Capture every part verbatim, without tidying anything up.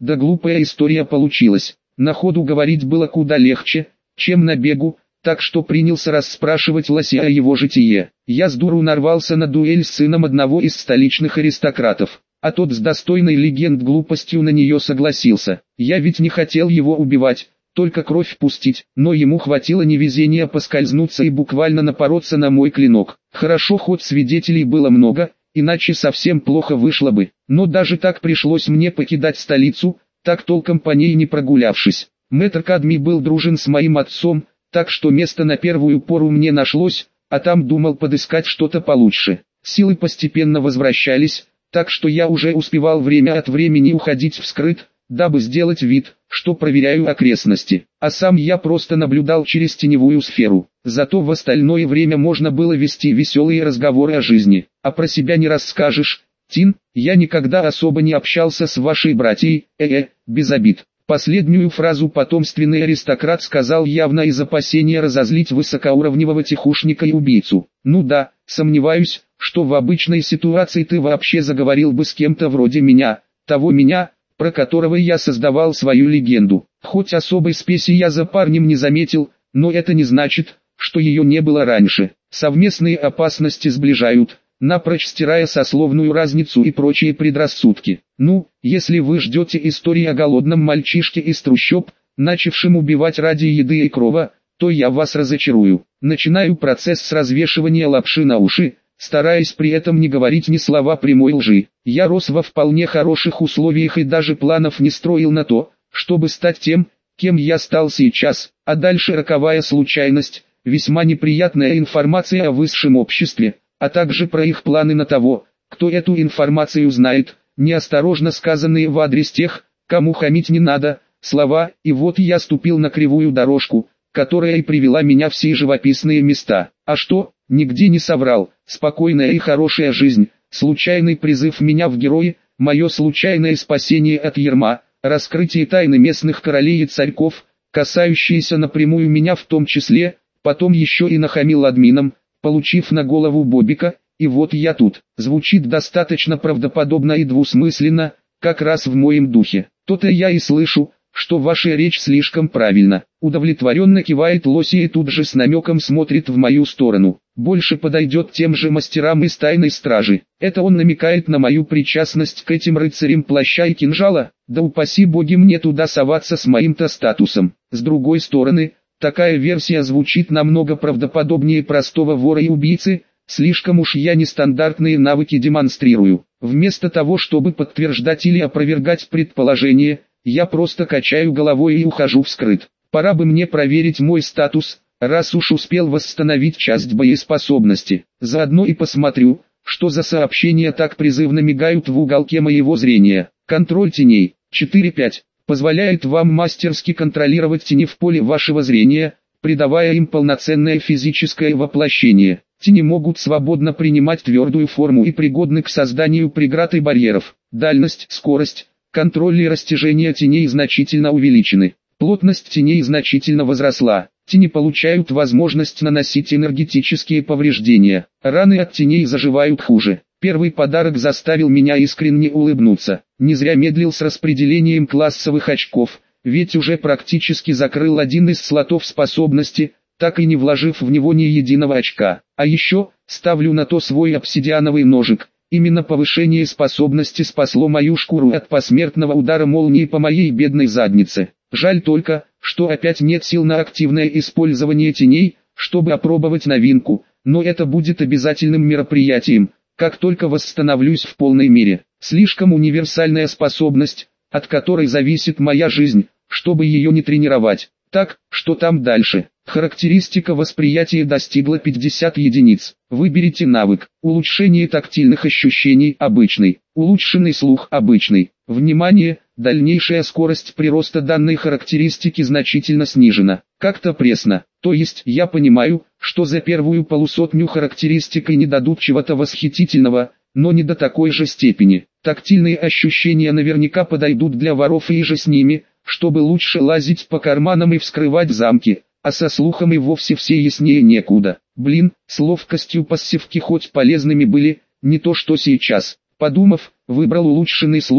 Да глупая история получилась. На ходу говорить было куда легче, чем на бегу, так что принялся расспрашивать лося о его житие. Я с дуру нарвался на дуэль с сыном одного из столичных аристократов, а тот с достойной легенд глупостью на нее согласился. Я ведь не хотел его убивать, только кровь пустить, но ему хватило невезения поскользнуться и буквально напороться на мой клинок. Хорошо, хоть свидетелей было много, иначе совсем плохо вышло бы. Но даже так пришлось мне покидать столицу, так толком по ней не прогулявшись. Мэтр Кадми был дружен с моим отцом, так что место на первую пору мне нашлось, а там думал подыскать что-то получше. Силы постепенно возвращались, так что я уже успевал время от времени уходить вскрыт, дабы сделать вид, что проверяю окрестности, а сам я просто наблюдал через теневую сферу. Зато в остальное время можно было вести веселые разговоры о жизни, а про себя не расскажешь. Тин, я никогда особо не общался с вашей братьей, э-э, без обид. Последнюю фразу потомственный аристократ сказал явно из опасения разозлить высокоуровневого тихушника и убийцу. Ну да, сомневаюсь, что в обычной ситуации ты вообще заговорил бы с кем-то вроде меня, того меня, про которого я создавал свою легенду. Хоть особой спеси я за парнем не заметил, но это не значит, что ее не было раньше. Совместные опасности сближают, напрочь стирая сословную разницу и прочие предрассудки. Ну, если вы ждете истории о голодном мальчишке из трущоб, начавшем убивать ради еды и крова, то я вас разочарую. Начинаю процесс с развешивания лапши на уши, стараясь при этом не говорить ни слова прямой лжи. Я рос во вполне хороших условиях и даже планов не строил на то, чтобы стать тем, кем я стал сейчас, а дальше роковая случайность, весьма неприятная информация о высшем обществе, а также про их планы на того, кто эту информацию знает, неосторожно сказанные в адрес тех, кому хамить не надо, слова, и вот я ступил на кривую дорожку, которая и привела меня в сии живописные места. А что, нигде не соврал, спокойная и хорошая жизнь, случайный призыв меня в герои, мое случайное спасение от ярма, раскрытие тайны местных королей и царьков, касающиеся напрямую меня в том числе, потом еще и нахамил админам, получив на голову бобика, и вот я тут. Звучит достаточно правдоподобно и двусмысленно, как раз в моем духе. То-то я и слышу, что ваша речь слишком правильна. Удовлетворенно кивает Лоси и тут же с намеком смотрит в мою сторону. Больше подойдет тем же мастерам из тайной стражи. Это он намекает на мою причастность к этим рыцарям плаща и кинжала? Да упаси боги мне туда соваться с моим-то статусом. С другой стороны, такая версия звучит намного правдоподобнее простого вора и убийцы. Слишком уж я нестандартные навыки демонстрирую. Вместо того, чтобы подтверждать или опровергать предположение, я просто качаю головой и ухожу вскрыт. Пора бы мне проверить мой статус, раз уж успел восстановить часть боеспособности. Заодно и посмотрю, что за сообщения так призывно мигают в уголке моего зрения. Контроль теней четыре пять позволяет вам мастерски контролировать тени в поле вашего зрения, придавая им полноценное физическое воплощение. Тени могут свободно принимать твердую форму и пригодны к созданию преград и барьеров. Дальность, скорость, контроль и растяжение теней значительно увеличены. Плотность теней значительно возросла. Тени получают возможность наносить энергетические повреждения. Раны от теней заживают хуже. Первый подарок заставил меня искренне улыбнуться. Не зря медлил с распределением классовых очков, ведь уже практически закрыл один из слотов способности, так и не вложив в него ни единого очка. А еще, ставлю на то свой обсидиановый ножик. Именно повышение способности спасло мою шкуру от посмертного удара молнии по моей бедной заднице. Жаль только, что опять нет сил на активное использование теней, чтобы опробовать новинку, но это будет обязательным мероприятием, как только восстановлюсь в полной мере. Слишком универсальная способность, от которой зависит моя жизнь, чтобы ее не тренировать. Так, что там дальше? Характеристика восприятия достигла пятьдесят единиц. Выберите навык. Улучшение тактильных ощущений обычный. Улучшенный слух обычный. Внимание, дальнейшая скорость прироста данной характеристики значительно снижена. Как-то пресно. То есть я понимаю, что за первую полусотню характеристикой не дадут чего-то восхитительного, но не до такой же степени. Тактильные ощущения наверняка подойдут для воров и же с ними, чтобы лучше лазить по карманам и вскрывать замки, а со слухом и вовсе все яснее некуда. Блин, с ловкостью пассивки хоть полезными были, не то что сейчас. Подумав, выбрал улучшенный слух,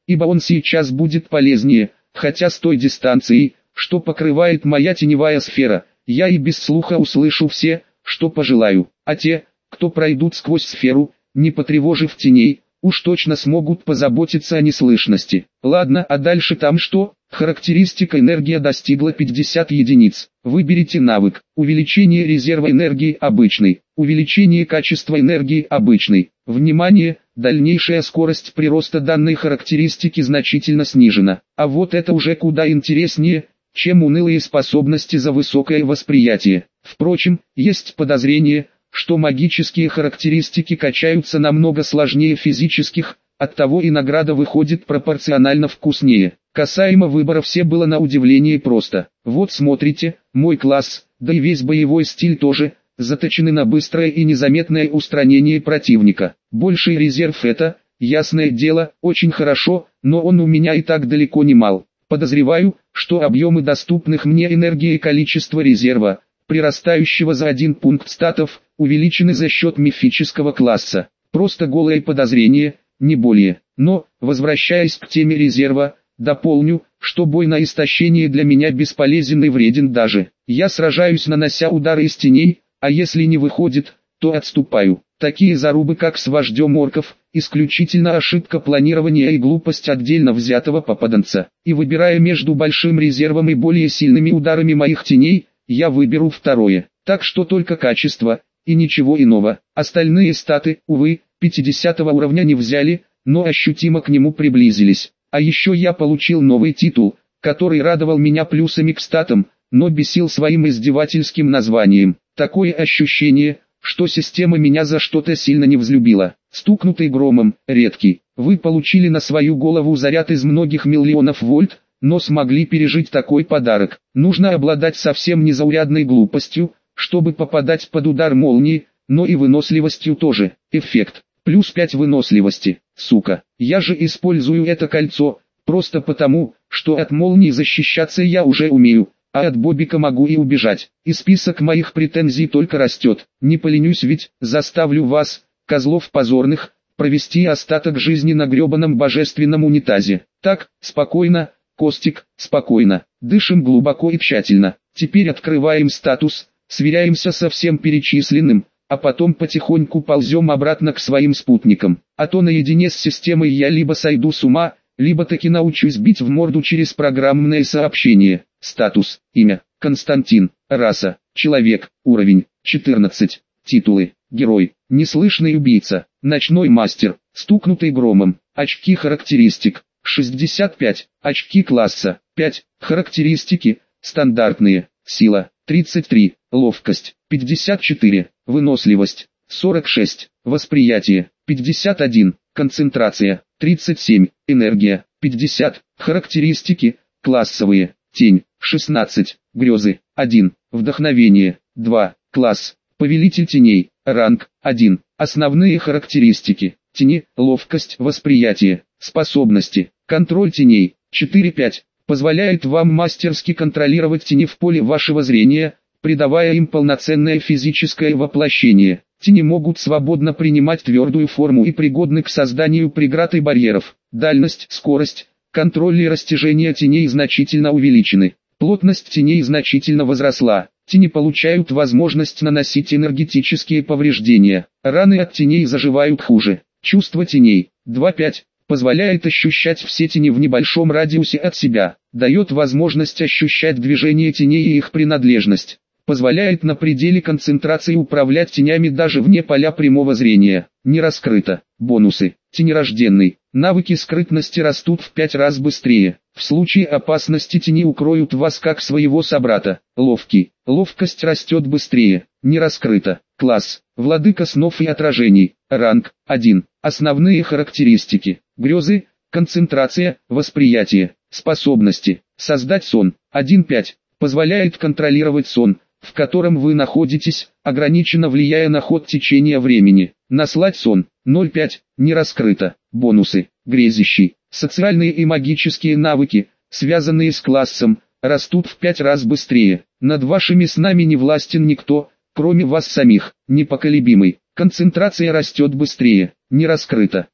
ибо он сейчас будет полезнее, хотя с той дистанцией, что покрывает моя теневая сфера, я и без слуха услышу все, что пожелаю, а те, кто пройдут сквозь сферу, не потревожив теней, уж точно смогут позаботиться о неслышности. Ладно, а дальше там что? Характеристика энергия достигла пятьдесят единиц. Выберите навык. Увеличение резерва энергии обычный. Увеличение качества энергии обычный. Внимание! Дальнейшая скорость прироста данной характеристики значительно снижена. А вот это уже куда интереснее, чем унылые способности за высокое восприятие. Впрочем, есть подозрение, что магические характеристики качаются намного сложнее физических, оттого и награда выходит пропорционально вкуснее. Касаемо выбора все было на удивление просто. Вот смотрите, мой класс, да и весь боевой стиль тоже, заточены на быстрое и незаметное устранение противника. Больший резерв это, ясное дело, очень хорошо, но он у меня и так далеко не мал. Подозреваю, что объемы доступных мне энергии и количество резерва, прирастающего за один пункт статов, увеличены за счет мифического класса. Просто голое подозрение, не более. Но, возвращаясь к теме резерва, дополню, что бой на истощение для меня бесполезен и вреден даже. Я сражаюсь, нанося удары из теней, а если не выходит, то отступаю. Такие зарубы, как с вождем орков, исключительно ошибка планирования и глупость отдельно взятого попаданца. И выбирая между большим резервом и более сильными ударами моих теней, я выберу второе. Так что только качество, и ничего иного. Остальные статы, увы, пятидесятого уровня не взяли, но ощутимо к нему приблизились. А еще я получил новый титул, который радовал меня плюсами к статам, но бесил своим издевательским названием. Такое ощущение, что система меня за что-то сильно не взлюбила. Стукнутый громом, редкий. Вы получили на свою голову заряд из многих миллионов вольт, но смогли пережить такой подарок. Нужно обладать совсем незаурядной глупостью, чтобы попадать под удар молнии, но и выносливостью тоже. Эффект. Плюс пять выносливости. Сука. Я же использую это кольцо, просто потому, что от молнии защищаться я уже умею, а от Бобика могу и убежать. И список моих претензий только растет. Не поленюсь ведь, заставлю вас, козлов позорных, провести остаток жизни на гребаном божественном унитазе. Так, спокойно, Костик, спокойно. Дышим глубоко и тщательно. Теперь открываем статус, сверяемся со всем перечисленным, а потом потихоньку ползем обратно к своим спутникам. А то наедине с системой я либо сойду с ума, либо таки научусь бить в морду через программное сообщение. Статус, имя, Константин, раса, человек, уровень, четырнадцать, титулы, герой, неслышный убийца, ночной мастер, стукнутый громом, очки характеристик, шестьдесят пять, очки класса, пять, характеристики, стандартные, сила, тридцать три, ловкость, пятьдесят четыре, выносливость, сорок шесть, восприятие, пятьдесят один, концентрация, тридцать семь, энергия, пятьдесят, характеристики, классовые, тень, шестнадцать, грезы, один, вдохновение, два, класс, повелитель теней, ранг, один, основные характеристики, тени, ловкость, восприятие, способности, контроль теней, четыре пять, позволяет вам мастерски контролировать тени в поле вашего зрения, придавая им полноценное физическое воплощение. Тени могут свободно принимать твердую форму и пригодны к созданию преград и барьеров. Дальность, скорость, контроль и растяжение теней значительно увеличены. Плотность теней значительно возросла. Тени получают возможность наносить энергетические повреждения. Раны от теней заживают хуже. Чувство теней, два пять, позволяет ощущать все тени в небольшом радиусе от себя. Дает возможность ощущать движение теней и их принадлежность. Позволяет на пределе концентрации управлять тенями даже вне поля прямого зрения. Не раскрыто. Бонусы. Тенерожденный. Навыки скрытности растут в пять раз быстрее. В случае опасности тени укроют вас как своего собрата. Ловкий. Ловкость растет быстрее. Не раскрыто. Класс. Владыка снов и отражений. Ранг. один. Основные характеристики. Грезы. Концентрация. Восприятие. Способности. Создать сон. один пять. Позволяет контролировать сон, в котором вы находитесь, ограниченно влияя на ход течения времени. Наслать сон, ноль пять, не раскрыто. Бонусы, грезящий. Социальные и магические навыки, связанные с классом, растут в пять раз быстрее. Над вашими снами не властен никто, кроме вас самих. Непоколебимый. Концентрация растет быстрее. Не раскрыто.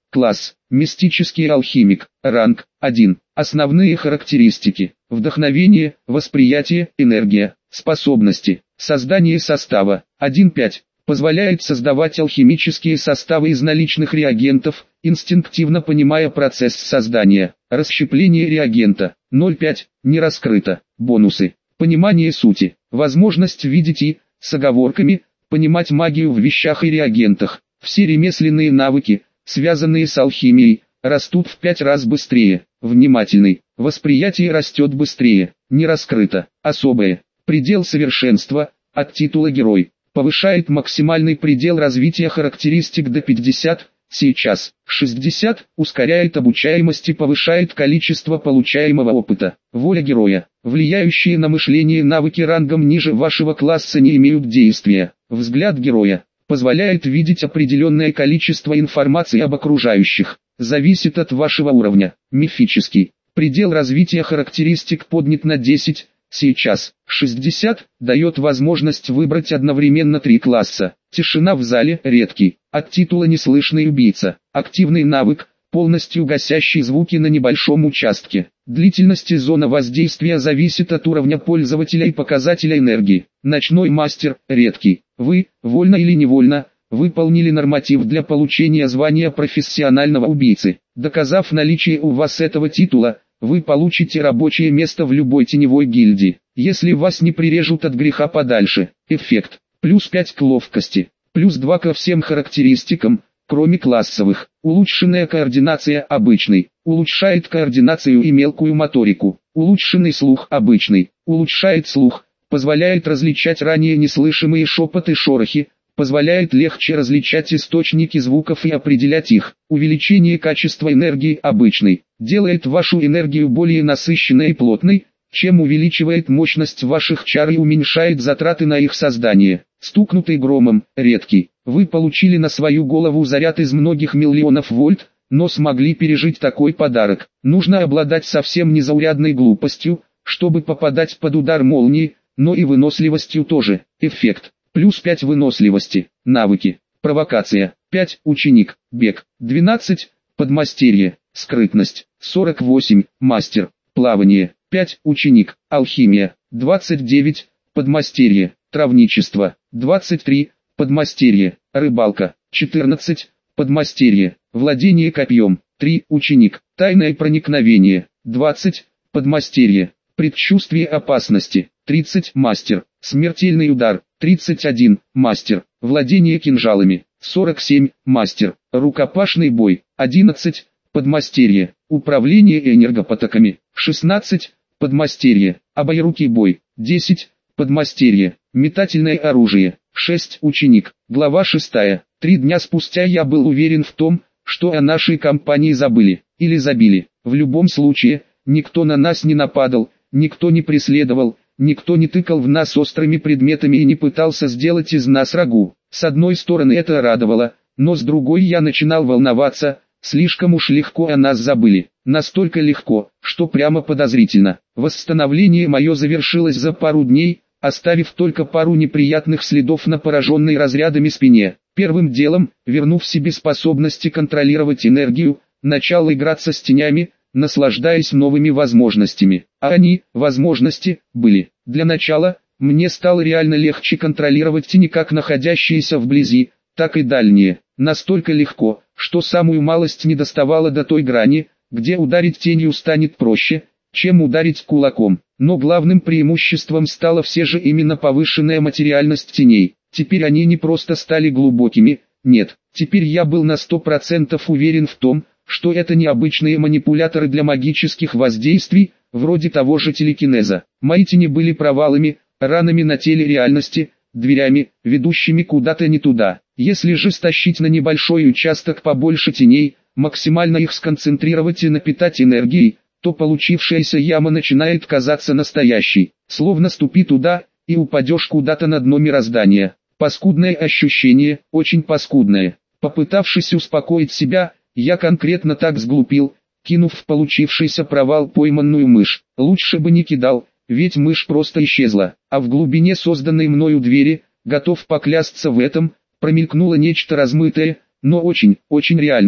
Класс. Мистический алхимик. Ранг. один. Основные характеристики. Вдохновение, восприятие, энергия, способности. Создание состава. один пять. Позволяет создавать алхимические составы из наличных реагентов, инстинктивно понимая процесс создания. Расщепление реагента. ноль пять. Не раскрыто. Бонусы. Понимание сути. Возможность видеть и, с оговорками, понимать магию в вещах и реагентах. Все ремесленные навыки, связанные с алхимией, растут в пять раз быстрее. Внимательный. Восприятие растет быстрее. Не раскрыто. Особое. Предел совершенства, от титула герой. Повышает максимальный предел развития характеристик до пятьдесят, сейчас шестьдесят, ускоряет обучаемость и повышает количество получаемого опыта. Воля героя. Влияющие на мышление навыки рангом ниже вашего класса не имеют действия. Взгляд героя. Позволяет видеть определенное количество информации об окружающих. Зависит от вашего уровня. Мифический. Предел развития характеристик поднят на десять. Сейчас шестьдесят, дает возможность выбрать одновременно три класса. Тишина в зале, редкий. От титула неслышный убийца. Активный навык, полностью гасящий звуки на небольшом участке. Длительность и зона воздействия зависит от уровня пользователя и показателя энергии. Ночной мастер, редкий. Вы, вольно или невольно, выполнили норматив для получения звания профессионального убийцы. Доказав наличие у вас этого титула, вы получите рабочее место в любой теневой гильдии, если вас не прирежут от греха подальше. Эффект. Плюс пять к ловкости, плюс два ко всем характеристикам, кроме классовых. Улучшенная координация обычный, улучшает координацию и мелкую моторику. Улучшенный слух обычный, улучшает слух, позволяет различать ранее неслышимые шепоты и шорохи, позволяет легче различать источники звуков и определять их. Увеличение качества энергии обычный, делает вашу энергию более насыщенной и плотной, чем увеличивает мощность ваших чар и уменьшает затраты на их создание. Стукнутый громом, редкий. Вы получили на свою голову заряд из многих миллионов вольт, но смогли пережить такой подарок. Нужно обладать совсем незаурядной глупостью, чтобы попадать под удар молнии, но и выносливостью тоже. Эффект. Плюс пять выносливости. Навыки. Провокация. пять. Ученик. Бег. двенадцать. Подмастерье. Скрытность. сорок восемь. Мастер. Плавание. пять. Ученик. Алхимия. двадцать девять. Подмастерье. Травничество. двадцать три. Подмастерье. Рыбалка. четырнадцать. Подмастерье. Владение копьем. три. Ученик. Тайное проникновение. двадцать. Подмастерье. Предчувствие опасности. тридцать. Мастер. Смертельный удар. тридцать один. Мастер. Владение кинжалами. сорок семь. Мастер. Рукопашный бой. одиннадцать. Подмастерье. Управление энергопотоками. шестнадцать. Подмастерье. Обоерукий бой. десять. Подмастерье. Метательное оружие. шесть. Ученик. Глава шестая. Три дня спустя я был уверен в том, что о нашей компании забыли. Или забили. В любом случае, никто на нас не нападал, никто не преследовал, никто не тыкал в нас острыми предметами и не пытался сделать из нас рагу. С одной стороны это радовало, но с другой я начинал волноваться, слишком уж легко о нас забыли. Настолько легко, что прямо подозрительно. Восстановление мое завершилось за пару дней, оставив только пару неприятных следов на пораженной разрядами спине. Первым делом, вернув себе способности контролировать энергию, начал играться с тенями, наслаждаясь новыми возможностями. А они, возможности, были. Для начала, мне стало реально легче контролировать тени как находящиеся вблизи, так и дальние. Настолько легко, что самую малость не доставало до той грани, где ударить тенью станет проще, чем ударить кулаком. Но главным преимуществом стала все же именно повышенная материальность теней. Теперь они не просто стали глубокими, нет, теперь я был на сто процентов уверен в том, что это не обычные манипуляторы для магических воздействий, вроде того же телекинеза. Мои тени были провалами, ранами на теле реальности, дверями, ведущими куда-то не туда. Если же стащить на небольшой участок побольше теней, максимально их сконцентрировать и напитать энергией, то получившаяся яма начинает казаться настоящей. Словно ступи туда, и упадешь куда-то на дно мироздания. Паскудное ощущение, очень паскудное. Попытавшись успокоить себя, я конкретно так сглупил, кинув в получившийся провал пойманную мышь. Лучше бы не кидал, ведь мышь просто исчезла. А в глубине созданной мною двери, готов поклясться в этом, промелькнуло нечто размытое, но очень, очень реальное.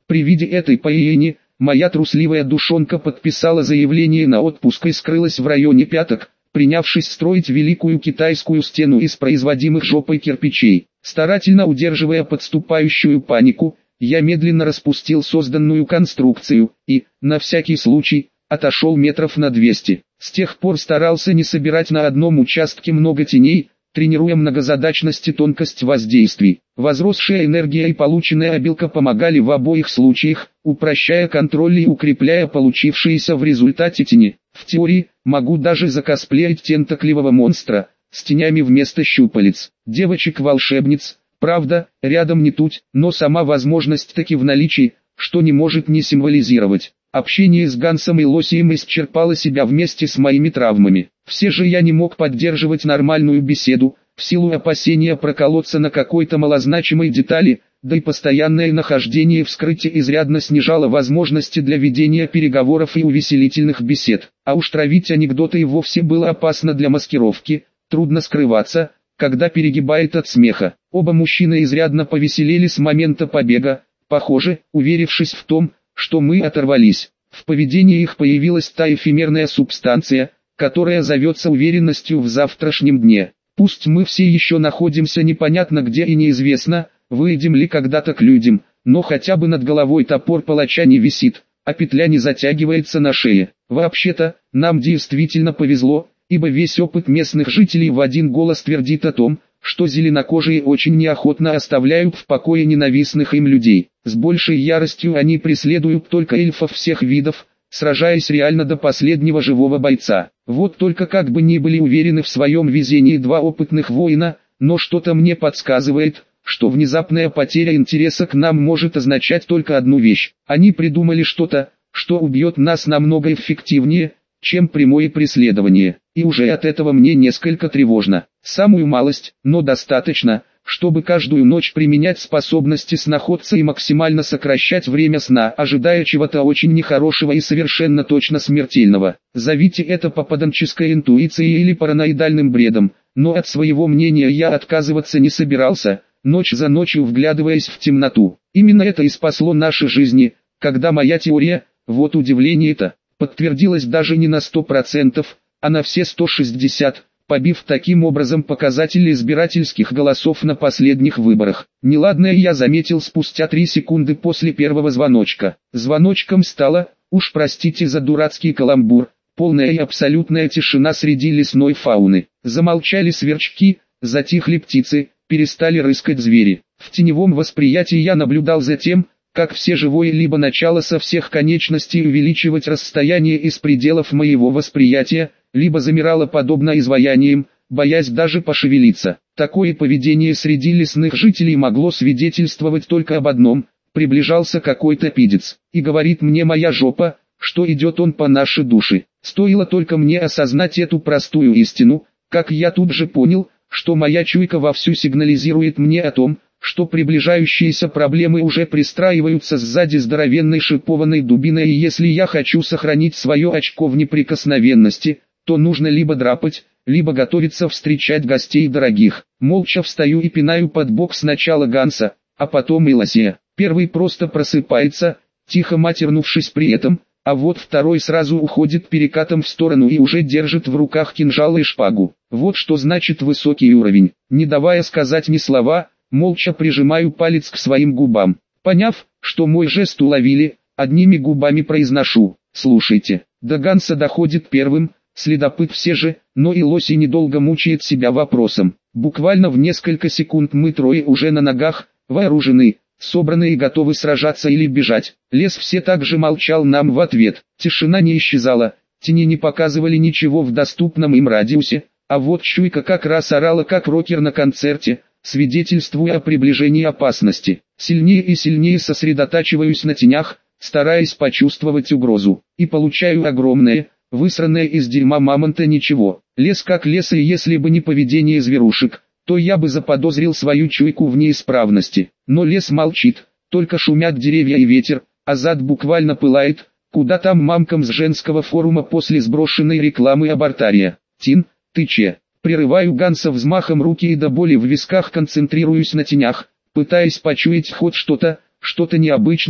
При виде этой поени, моя трусливая душонка подписала заявление на отпуск и скрылась в районе пяток, принявшись строить великую китайскую стену из производимых жопой кирпичей. Старательно удерживая подступающую панику, я медленно распустил созданную конструкцию и, на всякий случай, отошел метров на двести. С тех пор старался не собирать на одном участке много теней, тренируя многозадачность и тонкость воздействий. Возросшая энергия и полученная обилка помогали в обоих случаях, упрощая контроль и укрепляя получившиеся в результате тени. В теории, могу даже закосплеить тентакливого монстра, с тенями вместо щупалец. Девочек-волшебниц, правда, рядом не тут, но сама возможность таки в наличии, что не может не символизировать. Общение с Гансом и Лосием исчерпало себя вместе с моими травмами. Все же я не мог поддерживать нормальную беседу, в силу опасения проколоться на какой-то малозначимой детали, да и постоянное нахождение в скрытии изрядно снижало возможности для ведения переговоров и увеселительных бесед. А уж травить анекдоты и вовсе было опасно для маскировки, трудно скрываться, когда перегибает от смеха. Оба мужчины изрядно повеселели с момента побега, похоже, уверившись в том, что мы оторвались. В поведении их появилась та эфемерная субстанция, которая зовется уверенностью в завтрашнем дне. Пусть мы все еще находимся непонятно где и неизвестно, выйдем ли когда-то к людям, но хотя бы над головой топор палача не висит, а петля не затягивается на шее. Вообще-то, нам действительно повезло, ибо весь опыт местных жителей в один голос твердит о том, что зеленокожие очень неохотно оставляют в покое ненавистных им людей. С большей яростью они преследуют только эльфов всех видов, сражаясь реально до последнего живого бойца. Вот только как бы ни были уверены в своем везении два опытных воина, но что-то мне подсказывает, что внезапная потеря интереса к нам может означать только одну вещь. Они придумали что-то, что убьет нас намного эффективнее, чем прямое преследование. И уже от этого мне несколько тревожно. Самую малость, но достаточно, чтобы каждую ночь применять способности сноходца и максимально сокращать время сна, ожидая чего-то очень нехорошего и совершенно точно смертельного. Зовите это попаданческой интуицией или параноидальным бредом, но от своего мнения я отказываться не собирался, ночь за ночью вглядываясь в темноту. Именно это и спасло наши жизни, когда моя теория, вот удивление-то, подтвердилась даже не на сто процентов, а на все сто шестьдесят, побив таким образом показатели избирательских голосов на последних выборах. Неладное я заметил спустя три секунды после первого звоночка. Звоночком стало, уж простите за дурацкий каламбур, полная и абсолютная тишина среди лесной фауны. Замолчали сверчки, затихли птицы, перестали рыскать звери. В теневом восприятии я наблюдал за тем, как все живое либо начало со всех конечностей увеличивать расстояние из пределов моего восприятия, либо замирало подобно изваяниям, боясь даже пошевелиться. Такое поведение среди лесных жителей могло свидетельствовать только об одном: приближался какой-то пидец. И говорит мне моя жопа, что идет он по нашей душе. Стоило только мне осознать эту простую истину, как я тут же понял, что моя чуйка вовсю сигнализирует мне о том, что приближающиеся проблемы уже пристраиваются сзади здоровенной шипованной дубиной, и если я хочу сохранить свое очко в неприкосновенности, то нужно либо драпать, либо готовиться встречать гостей дорогих. Молча встаю и пинаю под бок сначала Ганса, а потом и Лосия. Первый просто просыпается, тихо матернувшись при этом, а вот второй сразу уходит перекатом в сторону и уже держит в руках кинжал и шпагу. Вот что значит высокий уровень. Не давая сказать ни слова, молча прижимаю палец к своим губам. Поняв, что мой жест уловили, одними губами произношу: «Слушайте». До Ганса доходит первым, следопыт все же, но и Лоси недолго мучает себя вопросом. Буквально в несколько секунд мы трое уже на ногах, вооружены, собраны и готовы сражаться или бежать. Лес все также молчал нам в ответ. Тишина не исчезала, тени не показывали ничего в доступном им радиусе, а вот чуйка как раз орала как рокер на концерте, свидетельствуя о приближении опасности. Сильнее и сильнее сосредотачиваюсь на тенях, стараясь почувствовать угрозу, и получаю огромное, высранное из дерьма мамонта ничего. Лес как лес, и если бы не поведение зверушек, то я бы заподозрил свою чуйку в неисправности. Но лес молчит, только шумят деревья и ветер, а зад буквально пылает, куда там мамкам с женского форума после сброшенной рекламы абортария. «Тин, ты че?» Прерываю Ганса взмахом руки и до боли в висках концентрируюсь на тенях, пытаясь почуять хоть что-то, что-то необычное,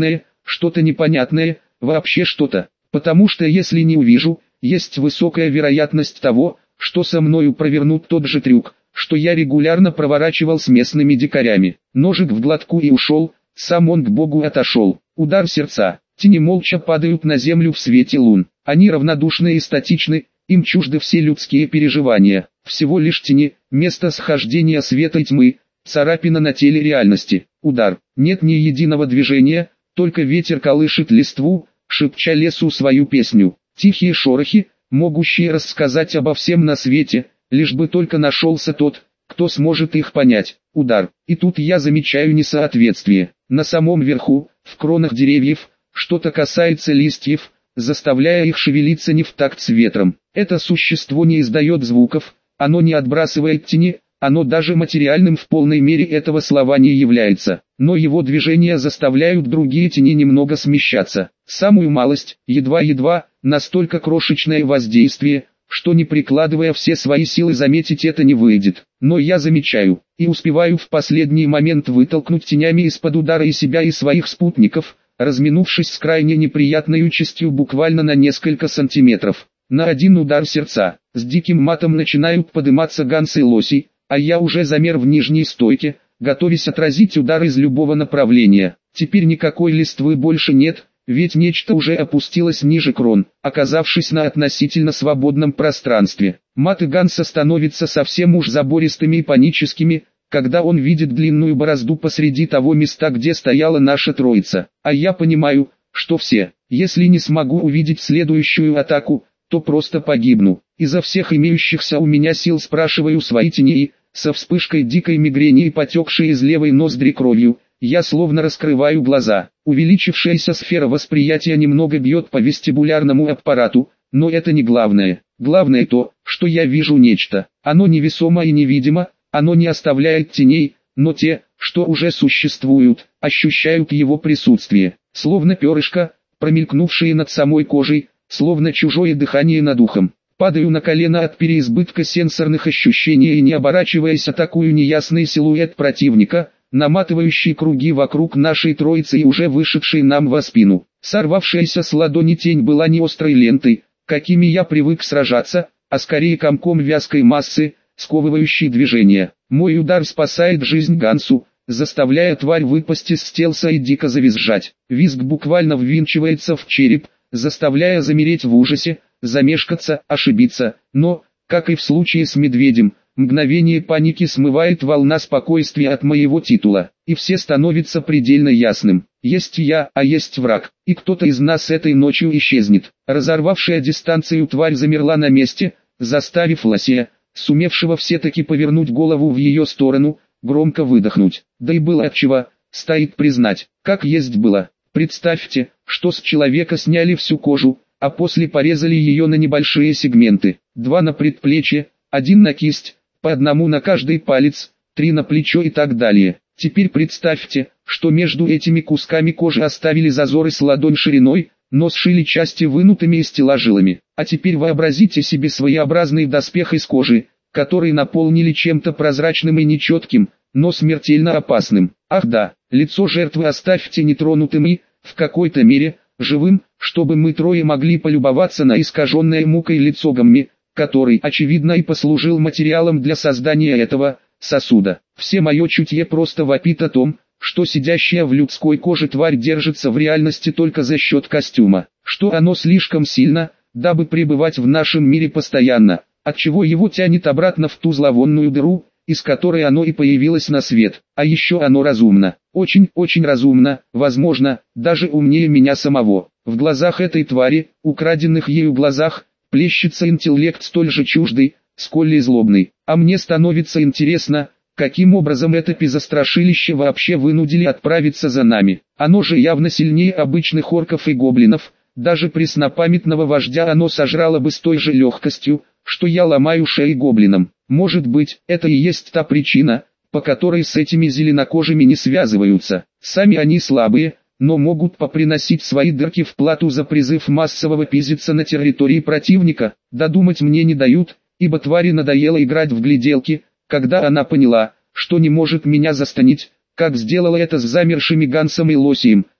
что-то непонятное, вообще что-то. Потому что если не увижу, есть высокая вероятность того, что со мною провернут тот же трюк, что я регулярно проворачивал с местными дикарями. Ножик в глотку и ушел, сам он к Богу отошел. Удар сердца. Тени молча падают на землю в свете лун. Они равнодушны и статичны, им чужды все людские переживания. Всего лишь тени, место схождения света и тьмы, царапина на теле реальности. Удар. Нет ни единого движения, только ветер колышет листву, шепча лесу свою песню. Тихие шорохи, могущие рассказать обо всем на свете, лишь бы только нашелся тот, кто сможет их понять. Удар. И тут я замечаю несоответствие. На самом верху, в кронах деревьев, что-то касается листьев, заставляя их шевелиться не в такт с ветром. Это существо не издает звуков, оно не отбрасывает тени, оно даже материальным в полной мере этого слова не является, но его движения заставляют другие тени немного смещаться. Самую малость, едва-едва, настолько крошечное воздействие, что не прикладывая все свои силы заметить это не выйдет. Но я замечаю, и успеваю в последний момент вытолкнуть тенями из-под удара и себя и своих спутников, разминувшись с крайне неприятной участью буквально на несколько сантиметров. На один удар сердца, с диким матом начинают подниматься Ганс и Лоси, а я уже замер в нижней стойке, готовясь отразить удар из любого направления. Теперь никакой листвы больше нет, ведь нечто уже опустилось ниже крон, оказавшись на относительно свободном пространстве. Маты Ганса становятся совсем уж забористыми и паническими, когда он видит длинную борозду посреди того места, где стояла наша троица. А я понимаю, что все, если не смогу увидеть следующую атаку, то просто погибну. Изо всех имеющихся у меня сил спрашиваю свои тени, со вспышкой дикой мигрени и потекшей из левой ноздри кровью, я словно раскрываю глаза. Увеличившаяся сфера восприятия немного бьет по вестибулярному аппарату, но это не главное. Главное то, что я вижу нечто. Оно невесомо и невидимо, оно не оставляет теней, но те, что уже существуют, ощущают его присутствие. Словно перышко, промелькнувшие над самой кожей, словно чужое дыхание над ухом. Падаю на колено от переизбытка сенсорных ощущений и не оборачиваясь атакую неясный силуэт противника, наматывающий круги вокруг нашей троицы и уже вышедший нам во спину. Сорвавшаяся с ладони тень была не острой лентой, какими я привык сражаться, а скорее комком вязкой массы, сковывающей движение. Мой удар спасает жизнь Гансу, заставляя тварь выпасть из стелса и дико завизжать. Визг буквально ввинчивается в череп, заставляя замереть в ужасе, замешкаться, ошибиться, но, как и в случае с медведем, мгновение паники смывает волна спокойствия от моего титула, и все становится предельно ясным. Есть я, а есть враг, и кто-то из нас этой ночью исчезнет. Разорвавшая дистанцию тварь замерла на месте, заставив Лосия, сумевшего все-таки повернуть голову в ее сторону, громко выдохнуть. Да и было отчего, стоит признать, как есть было. Представьте, что с человека сняли всю кожу, а после порезали ее на небольшие сегменты. Два на предплечье, один на кисть, по одному на каждый палец, три на плечо и так далее. Теперь представьте, что между этими кусками кожи оставили зазоры с ладонь шириной, но сшили части вынутыми из тела жилами. А теперь вообразите себе своеобразный доспех из кожи, который наполнили чем-то прозрачным и нечетким, но смертельно опасным. Ах да, лицо жертвы оставьте нетронутым и, в какой-то мере, живым, чтобы мы трое могли полюбоваться на искаженное мукой лицо Гамми, который, очевидно, и послужил материалом для создания этого сосуда. Все мое чутье просто вопит о том, что сидящая в людской коже тварь держится в реальности только за счет костюма, что оно слишком сильно, дабы пребывать в нашем мире постоянно, отчего его тянет обратно в ту зловонную дыру, из которой оно и появилось на свет. А еще оно разумно, очень-очень разумно, возможно, даже умнее меня самого. В глазах этой твари, украденных ею глазах, плещется интеллект столь же чуждый, сколь и злобный. А мне становится интересно, каким образом это пизострашилище вообще вынудили отправиться за нами. Оно же явно сильнее обычных орков и гоблинов, даже преснопамятного вождя оно сожрало бы с той же легкостью, что я ломаю шеи гоблинам. Может быть, это и есть та причина, по которой с этими зеленокожими не связываются. Сами они слабые, но могут поприносить свои дырки в плату за призыв массового пиздиться на территории противника. Додумать мне не дают, ибо твари надоело играть в гляделки, когда она поняла, что не может меня застанить, как сделала это с замершими Гансом и Лосием,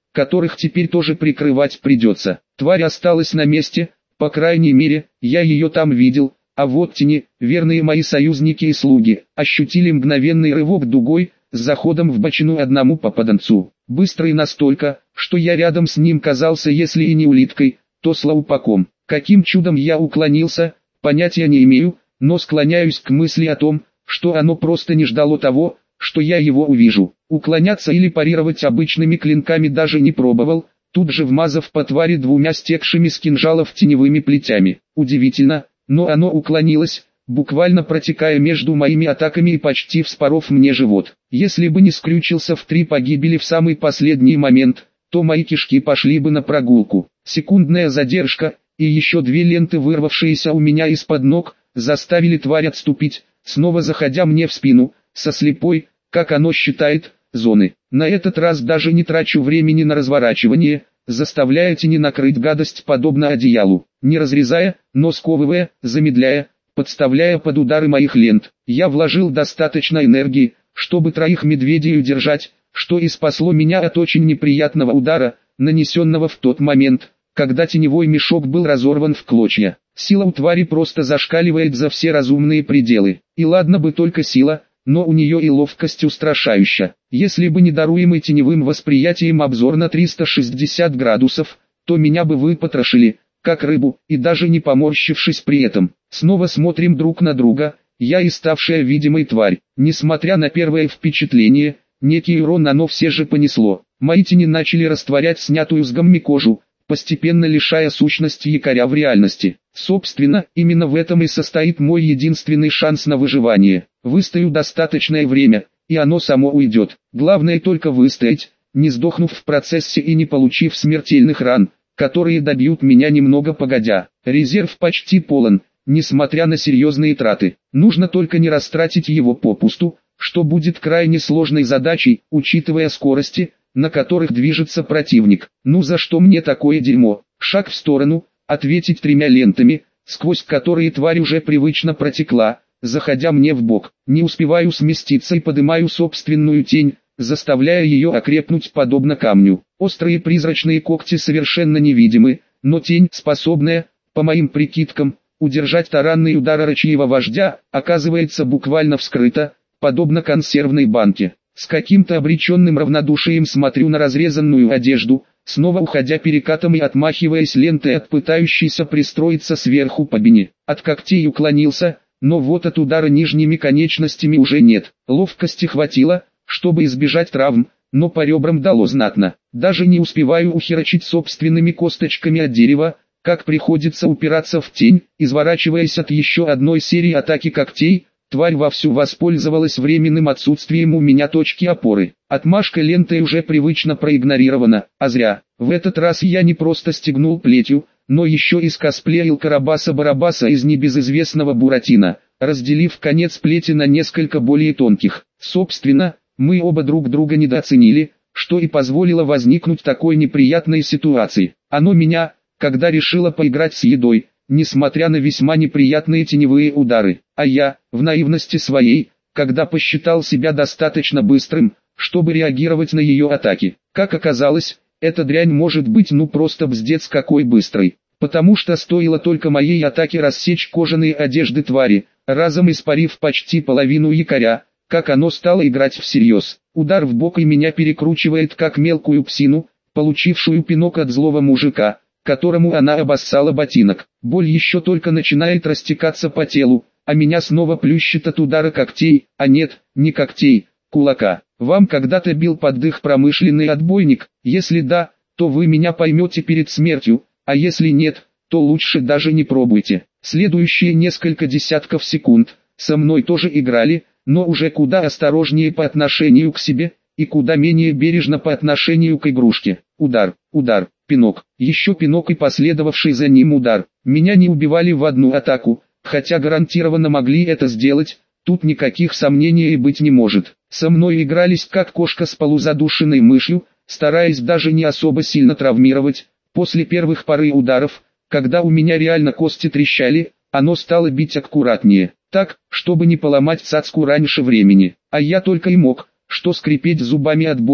которых теперь тоже прикрывать придется. Тварь осталась на месте, по крайней мере, я ее там видел, а вот тени, верные мои союзники и слуги, ощутили мгновенный рывок дугой, с заходом в бочину одному попаданцу. Быстрый настолько, что я рядом с ним казался если и не улиткой, то слоупаком. Каким чудом я уклонился, понятия не имею, но склоняюсь к мысли о том, что оно просто не ждало того, что я его увижу. Уклоняться или парировать обычными клинками даже не пробовал, тут же вмазав по твари двумя стекшими с кинжалов теневыми плетями. Удивительно, но оно уклонилось, буквально протекая между моими атаками и почти вспоров мне живот. Если бы не скрючился в три погибели в самый последний момент, то мои кишки пошли бы на прогулку. Секундная задержка, и еще две ленты, вырвавшиеся у меня из-под ног, заставили тварь отступить, снова заходя мне в спину, со слепой, как оно считает, зоны. На этот раз даже не трачу времени на разворачивание, заставляя тени накрыть гадость подобно одеялу, не разрезая, но сковывая, замедляя, подставляя под удары моих лент. Я вложил достаточно энергии, чтобы троих медведей удержать, что и спасло меня от очень неприятного удара, нанесенного в тот момент, когда теневой мешок был разорван в клочья. Сила у твари просто зашкаливает за все разумные пределы. И ладно бы только сила, но у нее и ловкость устрашающая. Если бы не даруемый теневым восприятием обзор на триста шестьдесят градусов, то меня бы выпотрошили, как рыбу, и даже не поморщившись при этом. Снова смотрим друг на друга, я и ставшая видимой тварь. Несмотря на первое впечатление, некий урон оно все же понесло. Мои тени начали растворять снятую с гамми кожу, постепенно лишая сущности якоря в реальности. Собственно, именно в этом и состоит мой единственный шанс на выживание. Выстою достаточное время, и оно само уйдет. Главное только выстоять, не сдохнув в процессе и не получив смертельных ран, которые добьют меня немного погодя. Резерв почти полон, несмотря на серьезные траты. Нужно только не растратить его попусту, что будет крайне сложной задачей, учитывая скорости, на которых движется противник. Ну за что мне такое дерьмо? Шаг в сторону, ответить тремя лентами, сквозь которые тварь уже привычно протекла, заходя мне в бок. Не успеваю сместиться и поднимаю собственную тень, заставляя ее окрепнуть подобно камню. Острые призрачные когти совершенно невидимы, но тень, способная, по моим прикидкам, удержать таранный удар рычьего вождя, оказывается буквально вскрыта, подобно консервной банке. С каким-то обреченным равнодушием смотрю на разрезанную одежду, снова уходя перекатом и отмахиваясь лентой от пытающейся пристроиться сверху побени. От когтей уклонился, но вот от удара нижними конечностями уже нет. Ловкости хватило, чтобы избежать травм, но по ребрам дало знатно. Даже не успеваю ухерачить собственными косточками от дерева, как приходится упираться в тень, изворачиваясь от еще одной серии атаки когтей. Тварь вовсю воспользовалась временным отсутствием у меня точки опоры. Отмашка лентой уже привычно проигнорирована, а зря. В этот раз я не просто стегнул плетью, но еще и скосплеил Карабаса-Барабаса из небезызвестного Буратино, разделив конец плети на несколько более тонких. Собственно, мы оба друг друга недооценили, что и позволило возникнуть такой неприятной ситуации. Оно меня, когда решило поиграть с едой, несмотря на весьма неприятные теневые удары, а я, в наивности своей, когда посчитал себя достаточно быстрым, чтобы реагировать на ее атаки. Как оказалось, эта дрянь может быть ну просто бздец какой быстрой, потому что стоило только моей атаке рассечь кожаные одежды твари, разом испарив почти половину якоря, как оно стало играть всерьез. Удар в бок и меня перекручивает как мелкую псину, получившую пинок от злого мужика, которому она обоссала ботинок. Боль еще только начинает растекаться по телу, а меня снова плющит от удара когтей, а нет, не когтей, кулака. Вам когда-то бил под дых промышленный отбойник? Если да, то вы меня поймете перед смертью, а если нет, то лучше даже не пробуйте. Следующие несколько десятков секунд со мной тоже играли, но уже куда осторожнее по отношению к себе, и куда менее бережно по отношению к игрушке. Удар, удар, пинок, еще пинок и последовавший за ним удар. Меня не убивали в одну атаку, хотя гарантированно могли это сделать, тут никаких сомнений и быть не может. Со мной игрались как кошка с полузадушенной мышью, стараясь даже не особо сильно травмировать. После первых пары ударов, когда у меня реально кости трещали, оно стало бить аккуратнее, так, чтобы не поломать цацку раньше времени. А я только и мог, что скрипеть зубами от боли,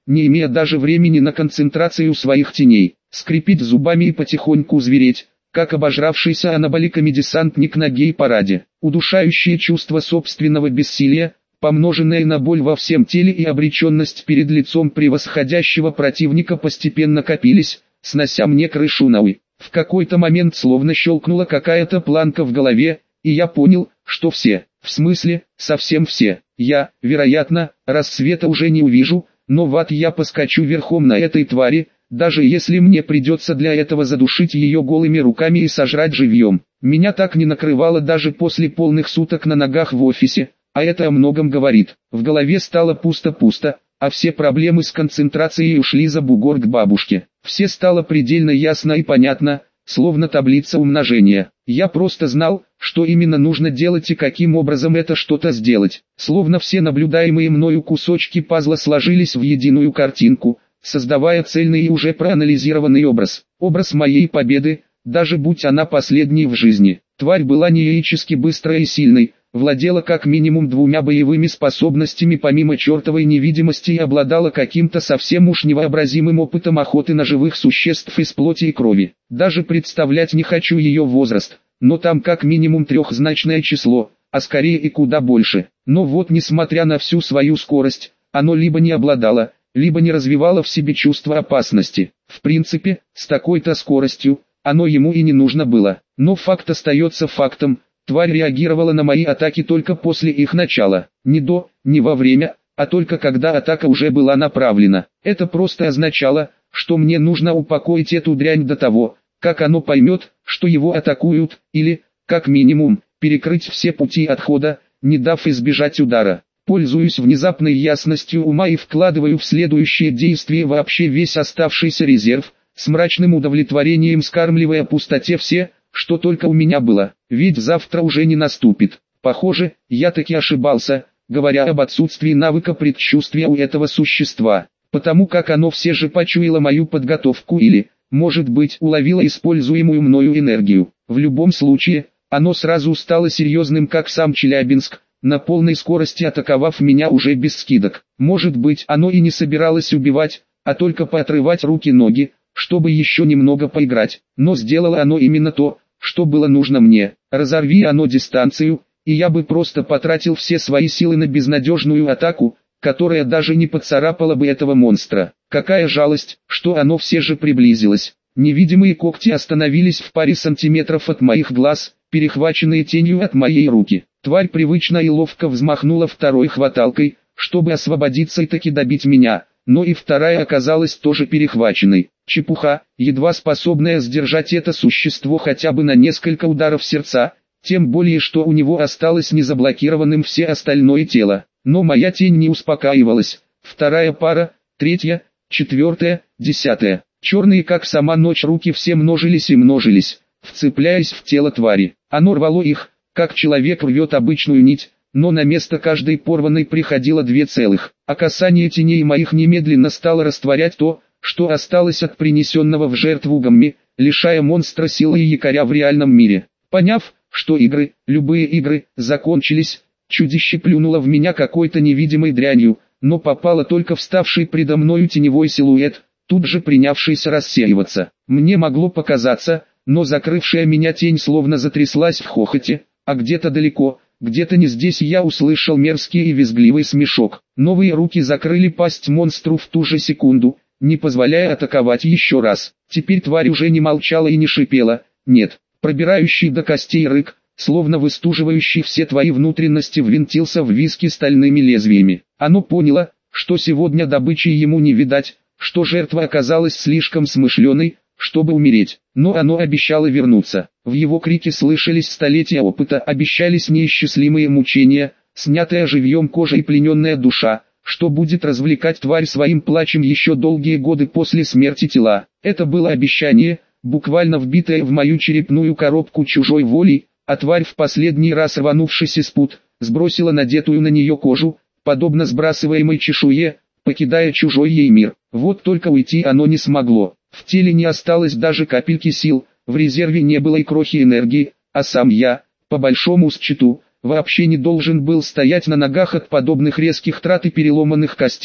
не имея даже времени на концентрацию своих теней, скрипеть зубами и потихоньку звереть, как обожравшийся анаболиками-десантник на гей-параде. Удушающее чувство собственного бессилия, помноженное на боль во всем теле и обреченность перед лицом превосходящего противника, постепенно копились, снося мне крышу нахуй. В какой-то момент словно щелкнула какая-то планка в голове, и я понял, что все, в смысле, совсем все. Я, вероятно, рассвета уже не увижу, но в ад я поскочу верхом на этой твари, даже если мне придется для этого задушить ее голыми руками и сожрать живьем. Меня так не накрывало даже после полных суток на ногах в офисе, а это о многом говорит. В голове стало пусто-пусто, а все проблемы с концентрацией ушли за бугор к бабушке. Все стало предельно ясно и понятно, словно таблица умножения. Я просто знал, что именно нужно делать и каким образом это что-то сделать. Словно все наблюдаемые мною кусочки пазла сложились в единую картинку, создавая цельный и уже проанализированный образ. Образ моей победы, даже будь она последней в жизни. Тварь была неяически быстрой и сильной, владела как минимум двумя боевыми способностями помимо чертовой невидимости и обладала каким-то совсем уж невообразимым опытом охоты на живых существ из плоти и крови. Даже представлять не хочу ее возраст, но там как минимум трехзначное число, а скорее и куда больше. Но вот несмотря на всю свою скорость, оно либо не обладало, либо не развивало в себе чувство опасности. В принципе, с такой-то скоростью, оно ему и не нужно было. Но факт остается фактом. Тварь реагировала на мои атаки только после их начала, не до, не во время, а только когда атака уже была направлена. Это просто означало, что мне нужно упокоить эту дрянь до того, как оно поймет, что его атакуют, или, как минимум, перекрыть все пути отхода, не дав избежать удара. Пользуюсь внезапной ясностью ума и вкладываю в следующее действие вообще весь оставшийся резерв, с мрачным удовлетворением скармливая пустоте все, что только у меня было, ведь завтра уже не наступит. Похоже, я таки ошибался, говоря об отсутствии навыка предчувствия у этого существа, потому как оно все же почуяло мою подготовку или, может быть, уловило используемую мною энергию. В любом случае, оно сразу стало серьезным как сам Челябинск, на полной скорости атаковав меня уже без скидок. Может быть, оно и не собиралось убивать, а только поотрывать руки-ноги, чтобы еще немного поиграть, но сделало оно именно то, что было нужно мне. Разорви оно дистанцию, и я бы просто потратил все свои силы на безнадежную атаку, которая даже не поцарапала бы этого монстра. Какая жалость, что оно все же приблизилось. Невидимые когти остановились в паре сантиметров от моих глаз, перехваченные тенью от моей руки. Тварь привычно и ловко взмахнула второй хваталкой, чтобы освободиться и таки добить меня, но и вторая оказалась тоже перехваченной. Чепуха, едва способная сдержать это существо хотя бы на несколько ударов сердца, тем более что у него осталось незаблокированным все остальное тело. Но моя тень не успокаивалась. Вторая пара, третья, четвертая, десятая. Черные как сама ночь руки все множились и множились, вцепляясь в тело твари. Оно рвало их, как человек рвет обычную нить, но на место каждой порванной приходило две целых. А касание теней моих немедленно стало растворять то, что осталось от принесенного в жертву гамми, лишая монстра силы и якоря в реальном мире. Поняв, что игры, любые игры, закончились, чудище плюнуло в меня какой-то невидимой дрянью, но попало только вставший предо мною теневой силуэт, тут же принявшийся рассеиваться. Мне могло показаться, но закрывшая меня тень словно затряслась в хохоте, а где-то далеко, где-то не здесь я услышал мерзкий и визгливый смешок. Новые руки закрыли пасть монстру в ту же секунду, не позволяя атаковать еще раз. Теперь тварь уже не молчала и не шипела, нет, пробирающий до костей рык, словно выстуживающий все твои внутренности, ввинтился в виски стальными лезвиями. Оно поняло, что сегодня добычи ему не видать, что жертва оказалась слишком смышленой, чтобы умереть, но оно обещало вернуться. В его крике слышались столетия опыта, обещались неисчислимые мучения, снятая живьем кожа и плененная душа, что будет развлекать тварь своим плачем еще долгие годы после смерти тела. Это было обещание, буквально вбитое в мою черепную коробку чужой волей, а тварь в последний раз рванувшись из пут, сбросила надетую на нее кожу, подобно сбрасываемой чешуе, покидая чужой ей мир. Вот только уйти оно не смогло. В теле не осталось даже капельки сил, в резерве не было и крохи энергии, а сам я, по большому счету, вообще не должен был стоять на ногах от подобных резких трат и переломанных костей,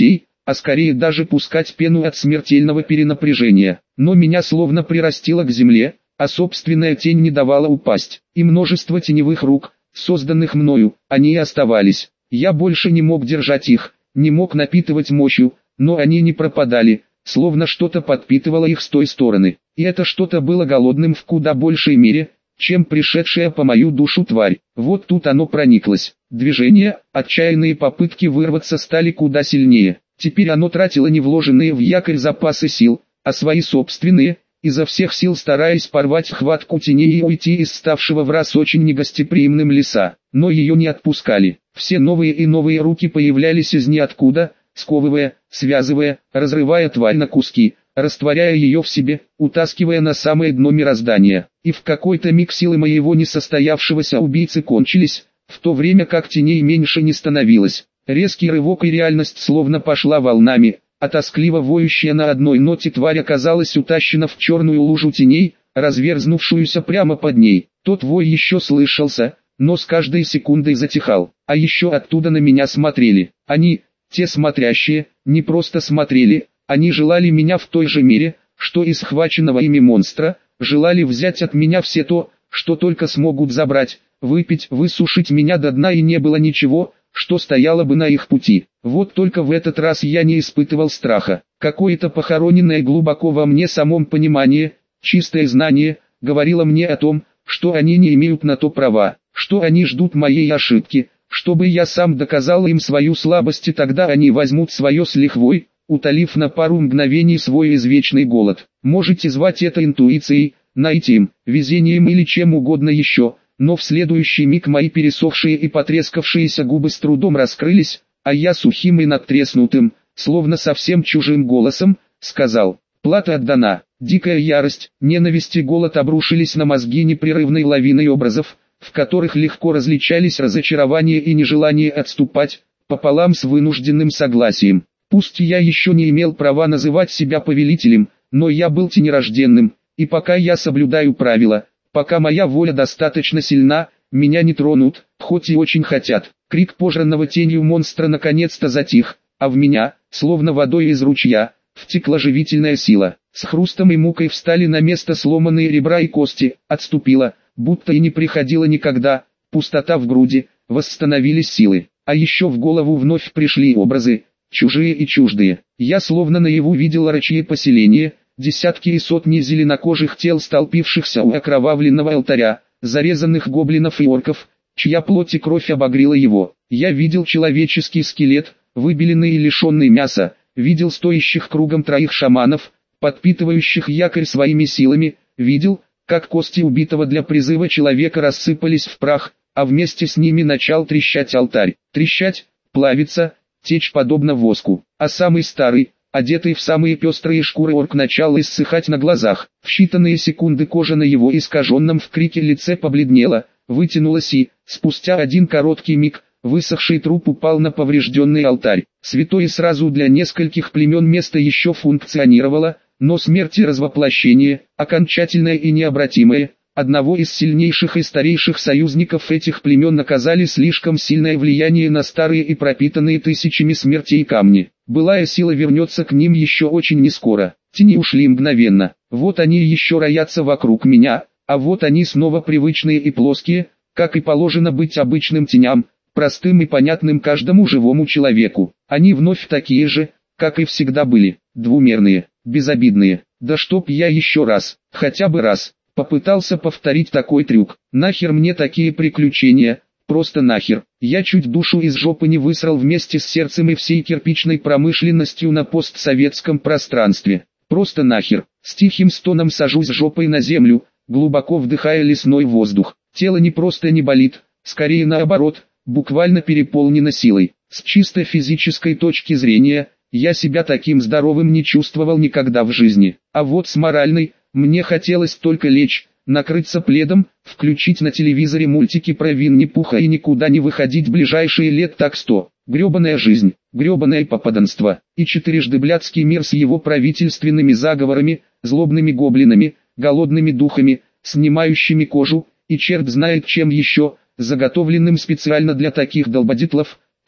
а скорее даже пускать пену от смертельного перенапряжения. Но меня словно прирастило к земле, а собственная тень не давала упасть. И множество теневых рук, созданных мною, они и оставались. Я больше не мог держать их, не мог напитывать мощью, но они не пропадали, словно что-то подпитывало их с той стороны. И это что-то было голодным в куда большей мере, чем пришедшая по мою душу тварь. Вот тут оно прониклось. Движения, отчаянные попытки вырваться стали куда сильнее. Теперь оно тратило не вложенные в якорь запасы сил, а свои собственные, изо всех сил стараясь порвать хватку теней и уйти из ставшего в раз очень негостеприимным леса. Но ее не отпускали. Все новые и новые руки появлялись из ниоткуда, сковывая, связывая, разрывая тварь на куски, растворяя ее в себе, утаскивая на самое дно мироздания. И в какой-то миг силы моего несостоявшегося убийцы кончились, в то время как теней меньше не становилось. Резкий рывок и реальность словно пошла волнами, а тоскливо воющая на одной ноте тварь оказалась утащена в черную лужу теней, разверзнувшуюся прямо под ней. Тот вой еще слышался, но с каждой секундой затихал. А еще оттуда на меня смотрели. Они, те смотрящие, не просто смотрели, они желали меня в той же мере, что и схваченного ими монстра, желали взять от меня все то, что только смогут забрать, выпить, высушить меня до дна, и не было ничего, что стояло бы на их пути. Вот только в этот раз я не испытывал страха. Какое-то похороненное глубоко во мне самом понимание, чистое знание, говорило мне о том, что они не имеют на то права, что они ждут моей ошибки, чтобы я сам доказал им свою слабость, и тогда они возьмут свое с лихвой, утолив на пару мгновений свой извечный голод. Можете звать это интуицией, наитием, везением или чем угодно еще, но в следующий миг мои пересохшие и потрескавшиеся губы с трудом раскрылись, а я сухим и надтреснутым, словно совсем чужим голосом, сказал: «Плата отдана». Дикая ярость, ненависть и голод обрушились на мозги непрерывной лавиной образов, в которых легко различались разочарование и нежелание отступать, пополам с вынужденным согласием. Пусть я еще не имел права называть себя повелителем, но я был тенерожденным, и пока я соблюдаю правила, пока моя воля достаточно сильна, меня не тронут, хоть и очень хотят. Крик пожранного тенью монстра наконец-то затих, а в меня, словно водой из ручья, втекла живительная сила. С хрустом и мукой встали на место сломанные ребра и кости, отступила, будто и не приходила никогда, пустота в груди, восстановились силы. А еще в голову вновь пришли образы, чужие и чуждые. Я словно наяву видел орочье поселение, десятки и сотни зеленокожих тел, столпившихся у окровавленного алтаря, зарезанных гоблинов и орков, чья плоть и кровь обогрела его. Я видел человеческий скелет, выбеленный и лишенный мяса, видел стоящих кругом троих шаманов, подпитывающих якорь своими силами, видел, как кости убитого для призыва человека рассыпались в прах, а вместе с ними начал трещать алтарь. Трещать, плавиться, течь подобно воску. А самый старый, одетый в самые пестрые шкуры орк, начал иссыхать на глазах. В считанные секунды кожа на его искаженном в крике лице побледнела, вытянулась и, спустя один короткий миг, высохший труп упал на поврежденный алтарь. Святое сразу для нескольких племен место еще функционировало, но смерть и развоплощение, окончательное и необратимое, одного из сильнейших и старейших союзников этих племен оказали слишком сильное влияние на старые и пропитанные тысячами смертей камни. Былая сила вернется к ним еще очень нескоро. Тени ушли мгновенно. Вот они еще роятся вокруг меня, а вот они снова привычные и плоские, как и положено быть обычным теням, простым и понятным каждому живому человеку. Они вновь такие же, как и всегда были, двумерные, безобидные. Да чтоб я еще раз, хотя бы раз, попытался повторить такой трюк. Нахер мне такие приключения, просто нахер. Я чуть душу из жопы не высрал вместе с сердцем и всей кирпичной промышленностью на постсоветском пространстве. Просто нахер. С тихим стоном сажусь жопой на землю, глубоко вдыхая лесной воздух. Тело не просто не болит, скорее наоборот, буквально переполнено силой. С чисто физической точки зрения, я себя таким здоровым не чувствовал никогда в жизни. А вот с моральной, мне хотелось только лечь, накрыться пледом, включить на телевизоре мультики про Винни-Пуха и никуда не выходить ближайшие лет так сто. Гребаная жизнь, гребаное попаданство. И четырежды блядский мир с его правительственными заговорами, злобными гоблинами, голодными духами, снимающими кожу, и черт знает чем еще, заготовленным специально для таких долбодятлов,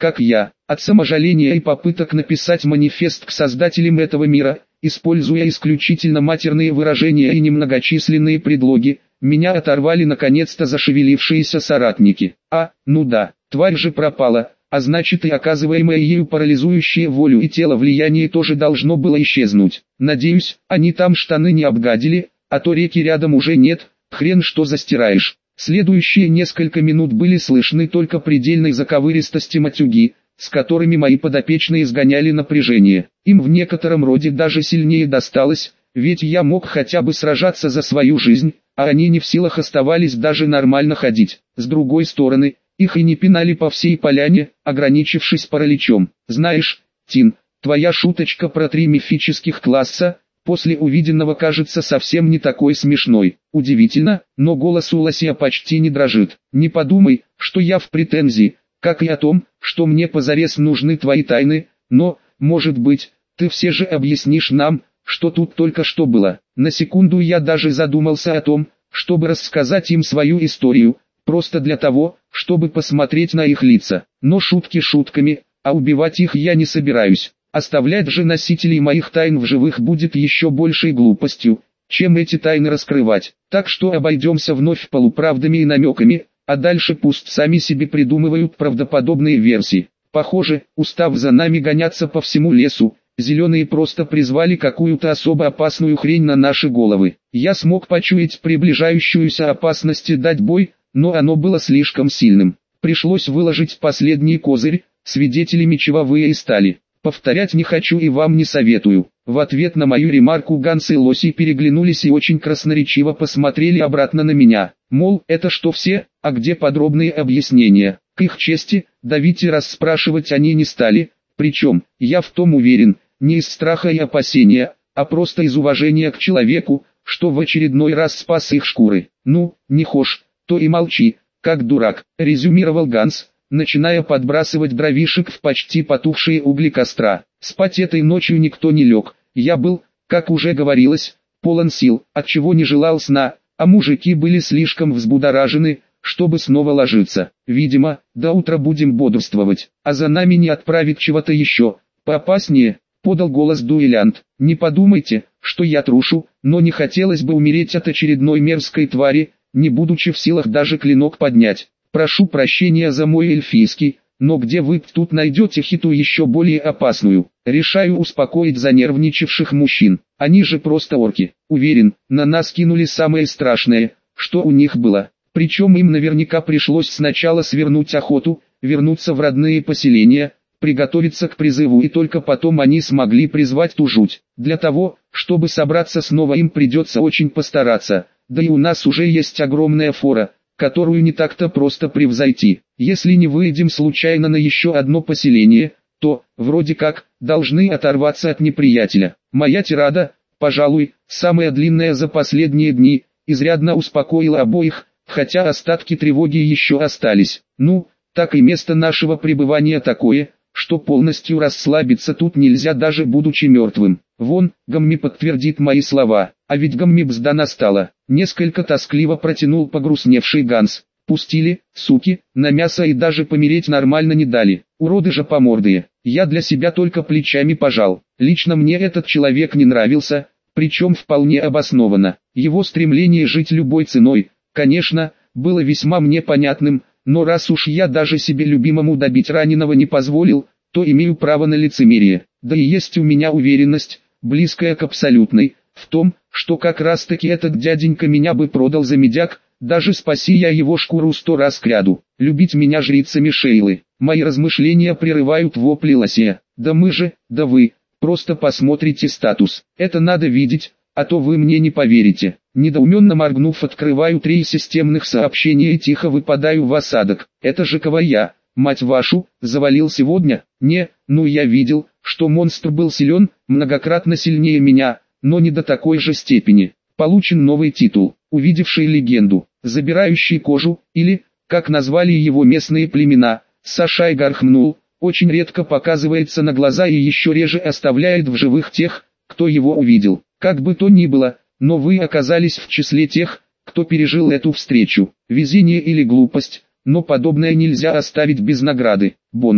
как я, от саможаления и попыток написать манифест к создателям этого мира, используя исключительно матерные выражения и немногочисленные предлоги, меня оторвали наконец-то зашевелившиеся соратники. А, ну да, тварь же пропала, а значит и оказываемое ею парализующее волю и тело влияние тоже должно было исчезнуть. Надеюсь, они там штаны не обгадили, а то реки рядом уже нет, хрен что застираешь. Следующие несколько минут были слышны только предельной заковыристости матюги, с которыми мои подопечные изгоняли напряжение. Им в некотором роде даже сильнее досталось, ведь я мог хотя бы сражаться за свою жизнь, а они не в силах оставались даже нормально ходить. С другой стороны, их и не пинали по всей поляне, ограничившись параличом. Знаешь, Тин, твоя шуточка про три мифических класса, после увиденного кажется совсем не такой смешной. Удивительно, но голос у Лосия почти не дрожит. Не подумай, что я в претензии, как и о том, что мне позарез нужны твои тайны, но, может быть, ты все же объяснишь нам, что тут только что было. На секунду я даже задумался о том, чтобы рассказать им свою историю, просто для того, чтобы посмотреть на их лица. Но шутки шутками, а убивать их я не собираюсь. Оставлять же носителей моих тайн в живых будет еще большей глупостью, чем эти тайны раскрывать. Так что обойдемся вновь полуправдами и намеками, а дальше пусть сами себе придумывают правдоподобные версии. Похоже, устав за нами гоняться по всему лесу, зеленые просто призвали какую-то особо опасную хрень на наши головы. Я смог почуять приближающуюся опасность и дать бой, но оно было слишком сильным. Пришлось выложить последний козырь, свидетелями чего вы и стали. Повторять не хочу и вам не советую. В ответ на мою ремарку Ганс и Лоси переглянулись и очень красноречиво посмотрели обратно на меня. Мол, это что все, а где подробные объяснения? К их чести, давить и расспрашивать они не стали, причем, я в том уверен, не из страха и опасения, а просто из уважения к человеку, что в очередной раз спас их шкуры. Ну, не хошь, то и молчи, как дурак, резюмировал Ганс, начиная подбрасывать дровишек в почти потухшие угли костра. Спать этой ночью никто не лег, я был, как уже говорилось, полон сил, отчего не желал сна, а мужики были слишком взбудоражены, чтобы снова ложиться. Видимо, до утра будем бодрствовать, а за нами не отправить чего-то еще, поопаснее, подал голос дуэлянт. Не подумайте, что я трушу, но не хотелось бы умереть от очередной мерзкой твари, не будучи в силах даже клинок поднять. Прошу прощения за мой эльфийский, но где вы тут найдете хиту еще более опасную? Решаю успокоить занервничавших мужчин. Они же просто орки. Уверен, на нас кинули самое страшное, что у них было. Причем им наверняка пришлось сначала свернуть охоту, вернуться в родные поселения, приготовиться к призыву, и только потом они смогли призвать ту жуть. Для того, чтобы собраться снова, им придется очень постараться, да и у нас уже есть огромная фора, которую не так-то просто превзойти. Если не выйдем случайно на еще одно поселение, то, вроде как, должны оторваться от неприятеля. Моя тирада, пожалуй, самая длинная за последние дни, изрядно успокоила обоих, хотя остатки тревоги еще остались. Ну, так и место нашего пребывания такое, что полностью расслабиться тут нельзя, даже будучи мертвым. Вон, Гамми подтвердит мои слова, а ведь Гамми бзда настала. Несколько тоскливо протянул погрустневший Ганс. Пустили, суки, на мясо и даже помереть нормально не дали. Уроды же помордые. Я для себя только плечами пожал. Лично мне этот человек не нравился, причем вполне обоснованно. Его стремление жить любой ценой, конечно, было весьма мне понятным, но раз уж я даже себе любимому добить раненого не позволил, то имею право на лицемерие. Да и есть у меня уверенность, близкая к абсолютной, в том, что как раз таки этот дяденька меня бы продал за медяк, даже спаси я его шкуру сто раз кряду. Любить меня жрицами Шейлы. Мои размышления прерывают вопли Лосия. Да мы же, да вы, просто посмотрите статус. Это надо видеть, а то вы мне не поверите. Недоуменно моргнув, открываю три системных сообщения и тихо выпадаю в осадок. Это же кого я, мать вашу, завалил сегодня? Не, ну я видел, что монстр был силен, многократно сильнее меня, но не до такой же степени. Получен новый титул, увидевший легенду, забирающий кожу, или, как назвали его местные племена, Сашай Гархмнул, очень редко показывается на глаза и еще реже оставляет в живых тех, кто его увидел. Как бы то ни было, но вы оказались в числе тех, кто пережил эту встречу. Везение или глупость, но подобное нельзя оставить без награды. Бонус.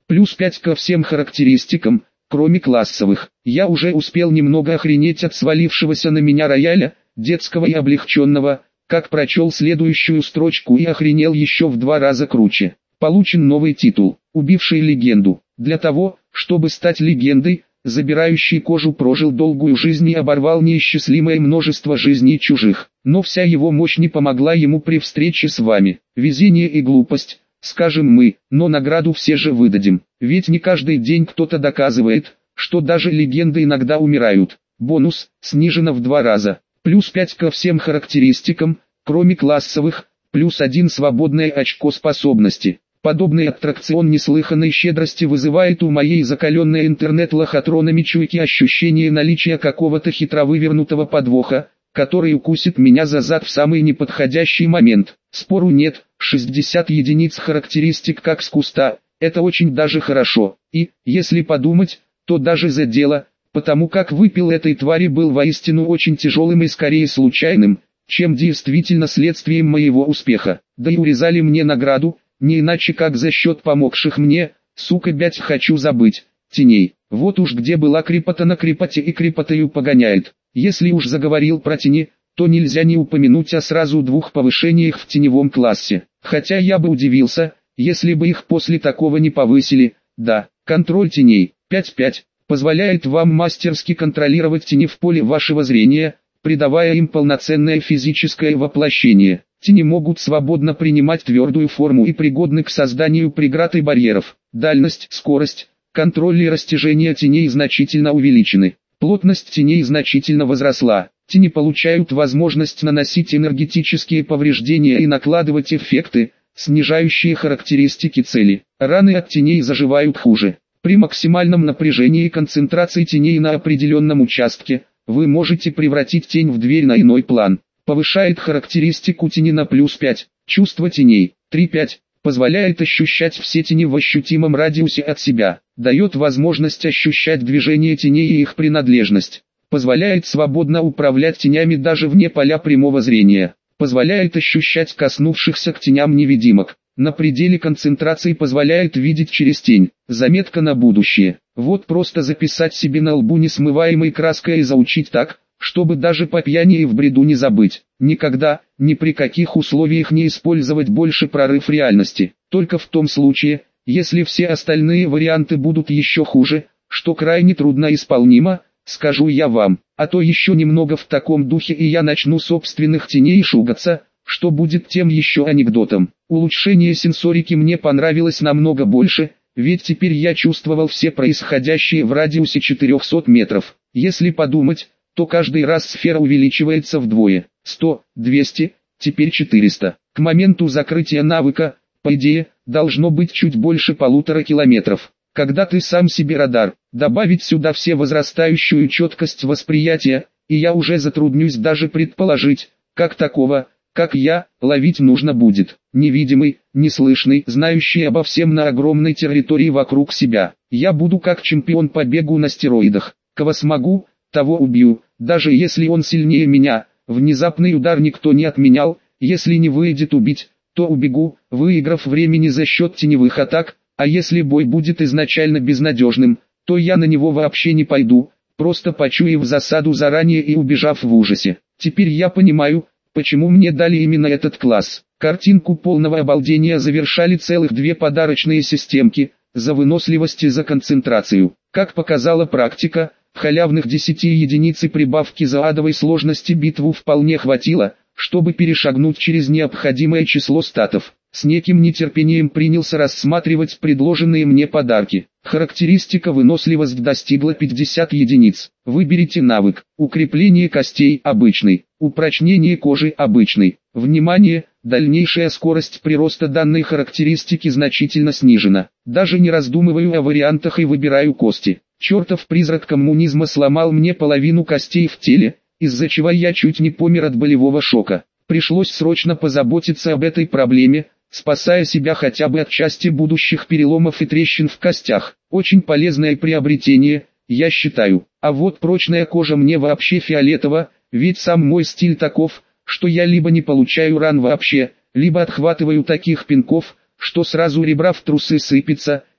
плюс пять ко всем характеристикам, кроме классовых. Я уже успел немного охренеть от свалившегося на меня рояля, детского и облегченного, как прочел следующую строчку и охренел еще в два раза круче. Получен новый титул, убивший легенду. Для того, чтобы стать легендой, забирающий кожу прожил долгую жизнь и оборвал неисчислимое множество жизней чужих. Но вся его мощь не помогла ему при встрече с вами. Везение и глупость, скажем мы, но награду все же выдадим. Ведь не каждый день кто-то доказывает, что даже легенды иногда умирают. Бонус, снижено в два раза. Плюс пять ко всем характеристикам, кроме классовых, плюс один свободное очко способности. Подобный аттракцион неслыханной щедрости вызывает у моей закаленной интернет-лохотронами чуйки ощущение наличия какого-то хитро вывернутого подвоха, который укусит меня за зад в самый неподходящий момент. Спору нет, шестьдесят единиц характеристик как с куста, это очень даже хорошо. И, если подумать, то даже за дело, потому как выпил этой твари был воистину очень тяжелым и скорее случайным, чем действительно следствием моего успеха. Да и урезали мне награду, не иначе как за счет помогших мне, сука бять хочу забыть, теней. Вот уж где была крепота на крепоте и крепотою погоняет. Если уж заговорил про тени, то нельзя не упомянуть о сразу двух повышениях в теневом классе. Хотя я бы удивился, если бы их после такого не повысили. Да, контроль теней, пять пять, позволяет вам мастерски контролировать тени в поле вашего зрения, придавая им полноценное физическое воплощение. Тени могут свободно принимать твердую форму и пригодны к созданию преград и барьеров. Дальность, скорость, контроль и растяжение теней значительно увеличены. Плотность теней значительно возросла. Тени получают возможность наносить энергетические повреждения и накладывать эффекты, снижающие характеристики цели. Раны от теней заживают хуже. При максимальном напряжении и концентрации теней на определенном участке, вы можете превратить тень в дверь на иной план. Повышает характеристику тени на плюс пять. Чувство теней, три пять. Позволяет ощущать все тени в ощутимом радиусе от себя. Дает возможность ощущать движение теней и их принадлежность. Позволяет свободно управлять тенями даже вне поля прямого зрения. Позволяет ощущать коснувшихся к теням невидимок. На пределе концентрации позволяет видеть через тень. Заметка на будущее. Вот просто записать себе на лбу несмываемой краской и заучить так, чтобы даже по пьяни и в бреду не забыть. Никогда, ни при каких условиях не использовать больше прорыв реальности. Только в том случае, если все остальные варианты будут еще хуже, что крайне трудно исполнимо, скажу я вам. А то еще немного в таком духе и я начну собственных теней шугаться, что будет тем еще анекдотом. Улучшение сенсорики мне понравилось намного больше, ведь теперь я чувствовал все происходящее в радиусе четырехсот метров. Если подумать, то каждый раз сфера увеличивается вдвое. сто, двести, теперь четыреста. К моменту закрытия навыка, по идее, должно быть чуть больше полутора километров. Когда ты сам себе радар, добавить сюда все возрастающую четкость восприятия, и я уже затруднюсь даже предположить, как такого, как я, ловить нужно будет. Невидимый, неслышный, знающий обо всем на огромной территории вокруг себя. Я буду как чемпион по бегу на стероидах. Кого смогу, того убью, даже если он сильнее меня. Внезапный удар никто не отменял, если не выйдет убить, то убегу, выиграв времени за счет теневых атак, а если бой будет изначально безнадежным, то я на него вообще не пойду, просто почуяв засаду заранее и убежав в ужасе. Теперь я понимаю, почему мне дали именно этот класс. Картинку полного обалдения завершали целых две подарочные системки, за выносливость и за концентрацию. Как показала практика, халявных десяти единиц и прибавки за адовой сложности битву вполне хватило, чтобы перешагнуть через необходимое число статов. С неким нетерпением принялся рассматривать предложенные мне подарки. Характеристика выносливость достигла пятидесяти единиц. Выберите навык. Укрепление костей обычный. Упрочнение кожи обычный. Внимание! Дальнейшая скорость прироста данной характеристики значительно снижена. Даже не раздумываю о вариантах и выбираю кости. Чертов призрак коммунизма сломал мне половину костей в теле, из-за чего я чуть не помер от болевого шока. Пришлось срочно позаботиться об этой проблеме, спасая себя хотя бы от части будущих переломов и трещин в костях. Очень полезное приобретение, я считаю. А вот прочная кожа мне вообще фиолетово, ведь сам мой стиль таков, что я либо не получаю ран вообще, либо отхватываю таких пинков, что сразу ребра в трусы сыпятся.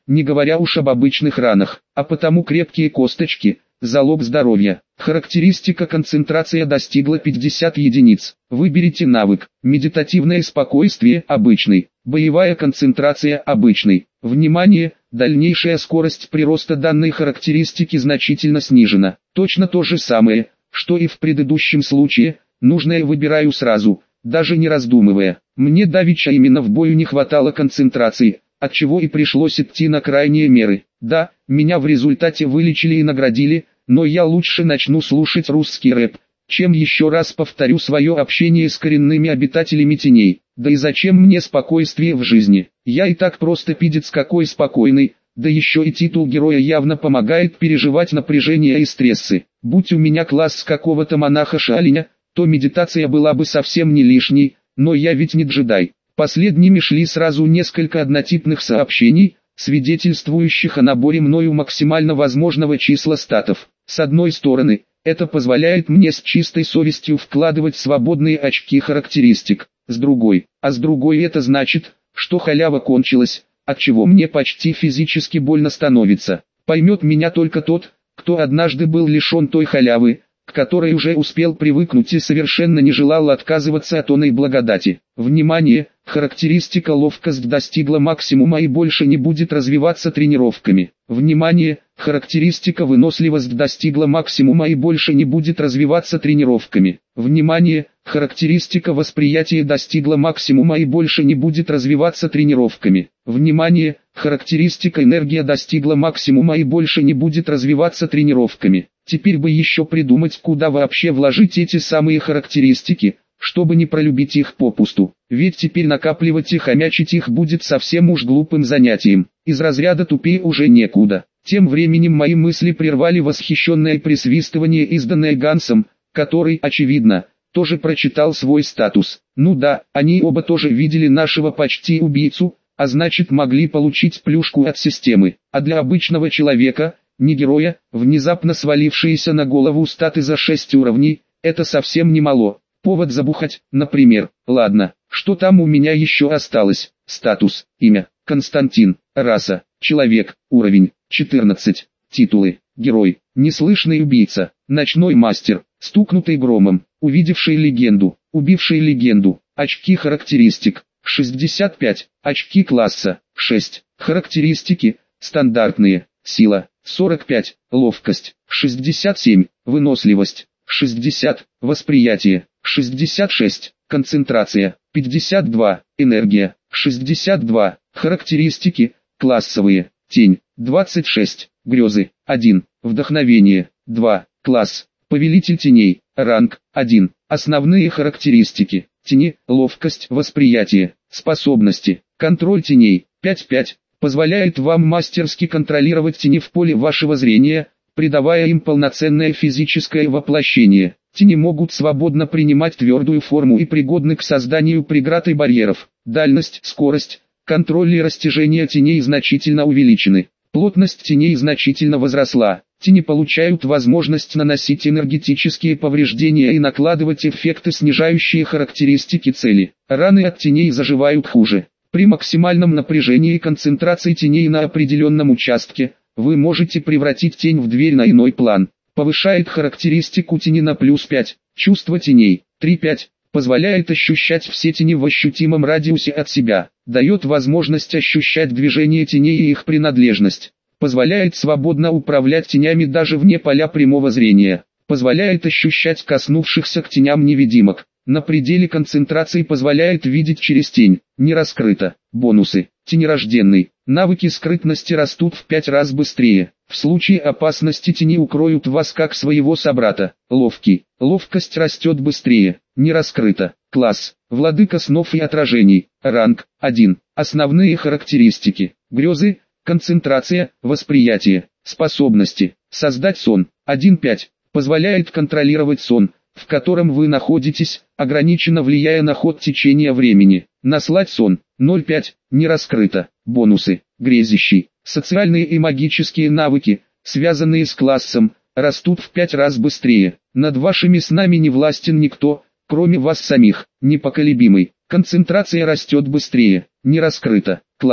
не говоря уж об обычных ранах, а потому крепкие косточки – залог здоровья. Характеристика концентрация достигла пятьдесят единиц. Выберите навык. Медитативное спокойствие – обычный. Боевая концентрация – обычный. Внимание! Дальнейшая скорость прироста данной характеристики значительно снижена. Точно то же самое, что и в предыдущем случае, нужное выбираю сразу, даже не раздумывая. Мне давеча именно в бою не хватало концентрации, отчего и пришлось идти на крайние меры. Да, меня в результате вылечили и наградили, но я лучше начну слушать русский рэп, чем еще раз повторю свое общение с коренными обитателями теней. Да и зачем мне спокойствие в жизни? Я и так просто пидец какой спокойный, да еще и титул героя явно помогает переживать напряжение и стрессы. Будь у меня класс какого-то монаха-шаолиня, то медитация была бы совсем не лишней, но я ведь не джедай. Последними шли сразу несколько однотипных сообщений, свидетельствующих о наборе мною максимально возможного числа статов. С одной стороны, это позволяет мне с чистой совестью вкладывать свободные очки характеристик, с другой, а с другой это значит, что халява кончилась, отчего мне почти физически больно становится. Поймет меня только тот, кто однажды был лишен той халявы, к которой уже успел привыкнуть и совершенно не желал отказываться от оной благодати. Внимание! Характеристика ловкость достигла максимума и больше не будет развиваться тренировками. Внимание! Характеристика выносливость достигла максимума и больше не будет развиваться тренировками. Внимание! Характеристика восприятия достигла максимума и больше не будет развиваться тренировками. Внимание! Характеристика энергия достигла максимума и больше не будет развиваться тренировками. Теперь бы еще придумать, куда вообще вложить эти самые характеристики, чтобы не пролюбить их попусту. Ведь теперь накапливать и хомячить их будет совсем уж глупым занятием. Из разряда тупее уже некуда. Тем временем мои мысли прервали восхищенное присвистывание, изданное Гансом, который, очевидно, тоже прочитал свой статус. Ну да, они оба тоже видели нашего почти убийцу, а значит могли получить плюшку от системы. А для обычного человека, не героя, внезапно свалившиеся на голову статы за шесть уровней, это совсем немало. Повод забухать, например. Ладно, что там у меня еще осталось? Статус, имя, Константин, раса, человек, уровень, четырнадцать, титулы, герой, неслышный убийца, ночной мастер, стукнутый громом, увидевший легенду, убивший легенду, очки характеристик, шестьдесят пять, очки класса, шесть, характеристики, стандартные, сила, сорок пять, ловкость, шестьдесят семь, выносливость, шестьдесят, восприятие, шестьдесят шесть, концентрация, пятьдесят два, энергия, шестьдесят два, характеристики, классовые, тень, двадцать шесть, грезы, один, вдохновение, два, класс, повелитель теней, ранг, один, основные характеристики, тени, ловкость, восприятие, способности, контроль теней, пять пять, позволяет вам мастерски контролировать тени в поле вашего зрения, придавая им полноценное физическое воплощение. Тени могут свободно принимать твердую форму и пригодны к созданию преград и барьеров. Дальность, скорость, контроль и растяжение теней значительно увеличены. Плотность теней значительно возросла. Тени получают возможность наносить энергетические повреждения и накладывать эффекты, снижающие характеристики цели. Раны от теней заживают хуже. При максимальном напряжении и концентрации теней на определенном участке, вы можете превратить тень в дверь на иной план. Повышает характеристику тени на плюс пять. Чувство теней, три пять. Позволяет ощущать все тени в ощутимом радиусе от себя. Дает возможность ощущать движение теней и их принадлежность. Позволяет свободно управлять тенями даже вне поля прямого зрения. Позволяет ощущать коснувшихся к теням невидимок. На пределе концентрации позволяет видеть через тень. Не раскрыто. Бонусы. Тенерожденный. Навыки скрытности растут в пять раз быстрее. В случае опасности тени укроют вас как своего собрата. Ловкий. Ловкость растет быстрее. Не раскрыто. Класс. Владыка снов и отражений. Ранг. один. Основные характеристики. Грезы. Концентрация. Восприятие. Способности. Создать сон. один пять. Позволяет контролировать сон, в котором вы находитесь, ограниченно влияя на ход течения времени. Наслать сон. ноль пять. Не раскрыто. Бонусы. Грезящий. Социальные и магические навыки, связанные с классом, растут в пять раз быстрее. Над вашими снами не властен никто, кроме вас самих. Непоколебимый. Концентрация растет быстрее. Не раскрыто. Класс.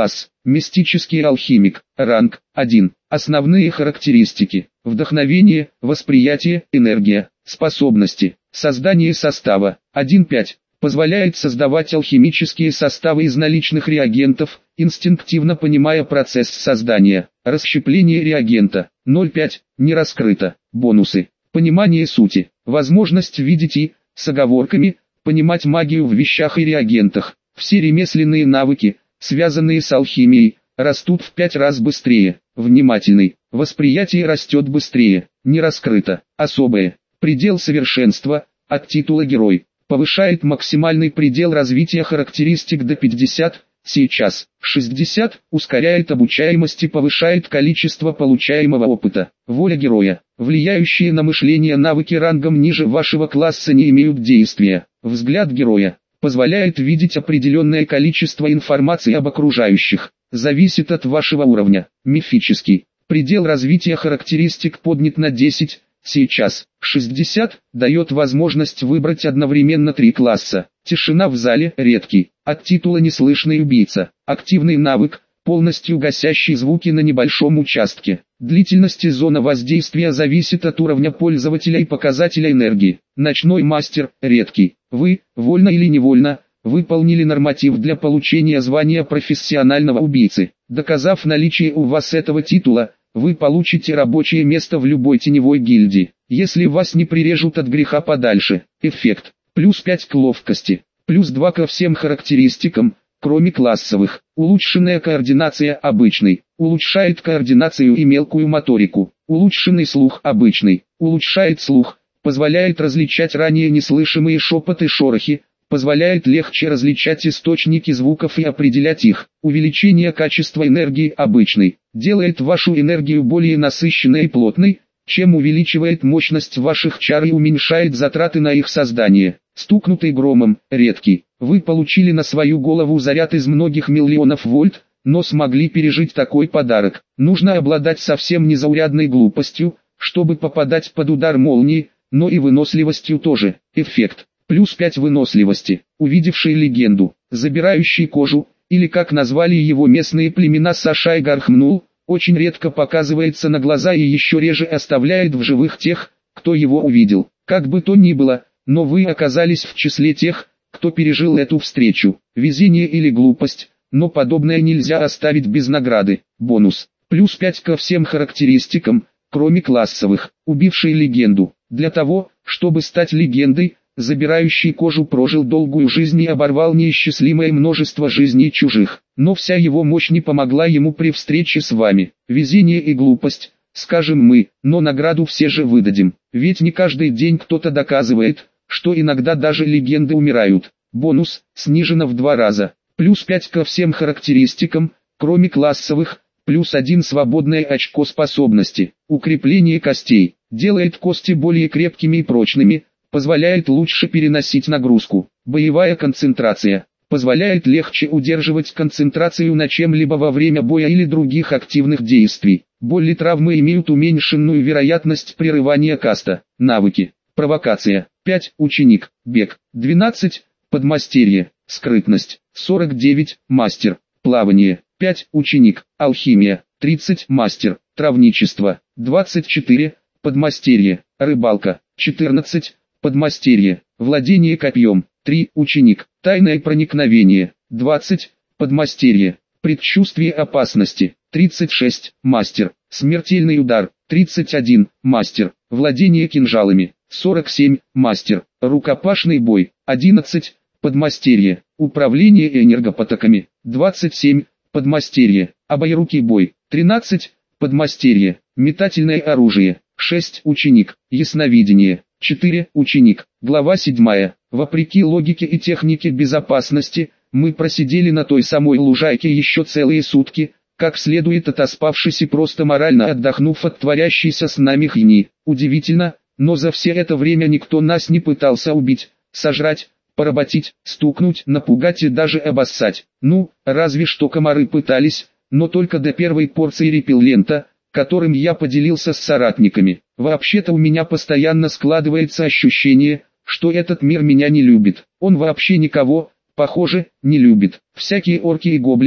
Мистический алхимик. Ранг один. Основные характеристики. Вдохновение, восприятие, энергия, способности. Создание состава. один пять. Позволяет создавать алхимические составы из наличных реагентов, инстинктивно понимая процесс создания. Расщепление реагента. ноль пять. Не раскрыто. Бонусы. Понимание сути. Возможность видеть и, с оговорками, понимать магию в вещах и реагентах. Все ремесленные навыки, связанные с алхимией, растут в пять раз быстрее. Внимательный. Восприятие растет быстрее. Не раскрыто. Особое. Предел совершенства. От титула герой. Повышает максимальный предел развития характеристик до пятьдесят, сейчас шестьдесят, ускоряет обучаемость и повышает количество получаемого опыта. Воля героя. Влияющие на мышление навыки рангом ниже вашего класса не имеют действия. Взгляд героя. Позволяет видеть определенное количество информации об окружающих. Зависит от вашего уровня. Мифический. Предел развития характеристик поднят на десять. Сейчас шестьдесят, дает возможность выбрать одновременно три класса. Тишина в зале, редкий. От титула неслышный убийца. Активный навык, полностью гасящий звуки на небольшом участке. Длительность и зона воздействия зависит от уровня пользователя и показателя энергии. Ночной мастер, редкий. Вы, вольно или невольно, выполнили норматив для получения звания профессионального убийцы. Доказав наличие у вас этого титула, вы получите рабочее место в любой теневой гильдии, если вас не прирежут от греха подальше. Эффект. Плюс пять к ловкости. Плюс два ко всем характеристикам, кроме классовых. Улучшенная координация обычный. Улучшает координацию и мелкую моторику. Улучшенный слух обычный. Улучшает слух. Позволяет различать ранее неслышимые шепоты и шорохи. Позволяет легче различать источники звуков и определять их. Увеличение качества энергии обычный. Делает вашу энергию более насыщенной и плотной, чем увеличивает мощность ваших чар и уменьшает затраты на их создание. Стукнутый громом, редкий. Вы получили на свою голову заряд из многих миллионов вольт, но смогли пережить такой подарок. Нужно обладать совсем незаурядной глупостью, чтобы попадать под удар молнии, но и выносливостью тоже. Эффект. Плюс пять выносливости. Увидевший легенду, забирающий кожу, или как назвали его местные племена Сашай Гархмнул, очень редко показывается на глаза и еще реже оставляет в живых тех, кто его увидел. Как бы то ни было, но вы оказались в числе тех, кто пережил эту встречу. Везение или глупость, но подобное нельзя оставить без награды. Бонус. Плюс пять ко всем характеристикам, кроме классовых. Убивший легенду. Для того, чтобы стать легендой, забирающий кожу прожил долгую жизнь и оборвал неисчислимое множество жизней чужих. Но вся его мощь не помогла ему при встрече с вами. Везение и глупость, скажем мы, но награду все же выдадим. Ведь не каждый день кто-то доказывает, что иногда даже легенды умирают. Бонус, снижено в два раза. Плюс пять ко всем характеристикам, кроме классовых, плюс один свободное очко способности. Укрепление костей, делает кости более крепкими и прочными, позволяет лучше переносить нагрузку. Боевая концентрация. Позволяет легче удерживать концентрацию на чем-либо во время боя или других активных действий. Боли и травмы имеют уменьшенную вероятность прерывания каста. Навыки. Провокация. пять. Ученик. Бег. двенадцать. Подмастерье. Скрытность. сорок девять. Мастер. Плавание. пять. Ученик. Алхимия. тридцать. Мастер. Травничество. двадцать четыре. Подмастерье. Рыбалка. четырнадцать. Подмастерье. Владение копьем. три. Ученик. Тайное проникновение. двадцать. Подмастерье. Предчувствие опасности. тридцать шесть. Мастер. Смертельный удар. тридцать один. Мастер. Владение кинжалами. сорок семь. Мастер. Рукопашный бой. одиннадцать. Подмастерье. Управление энергопотоками. двадцать семь. Подмастерье. Обоерукий бой. тринадцать. Подмастерье. Метательное оружие. шесть. Ученик. Ясновидение. четыре. Ученик. Глава седьмая. Вопреки логике и технике безопасности, мы просидели на той самой лужайке еще целые сутки, как следует отоспавшись и просто морально отдохнув от творящейся с нами хйни. Удивительно, но за все это время никто нас не пытался убить, сожрать, поработить, стукнуть, напугать и даже обоссать. Ну, разве что комары пытались, но только до первой порции репеллента, которым я поделился с соратниками. Вообще-то у меня постоянно складывается ощущение, что этот мир меня не любит. Он вообще никого, похоже, не любит. Всякие орки и гоблины,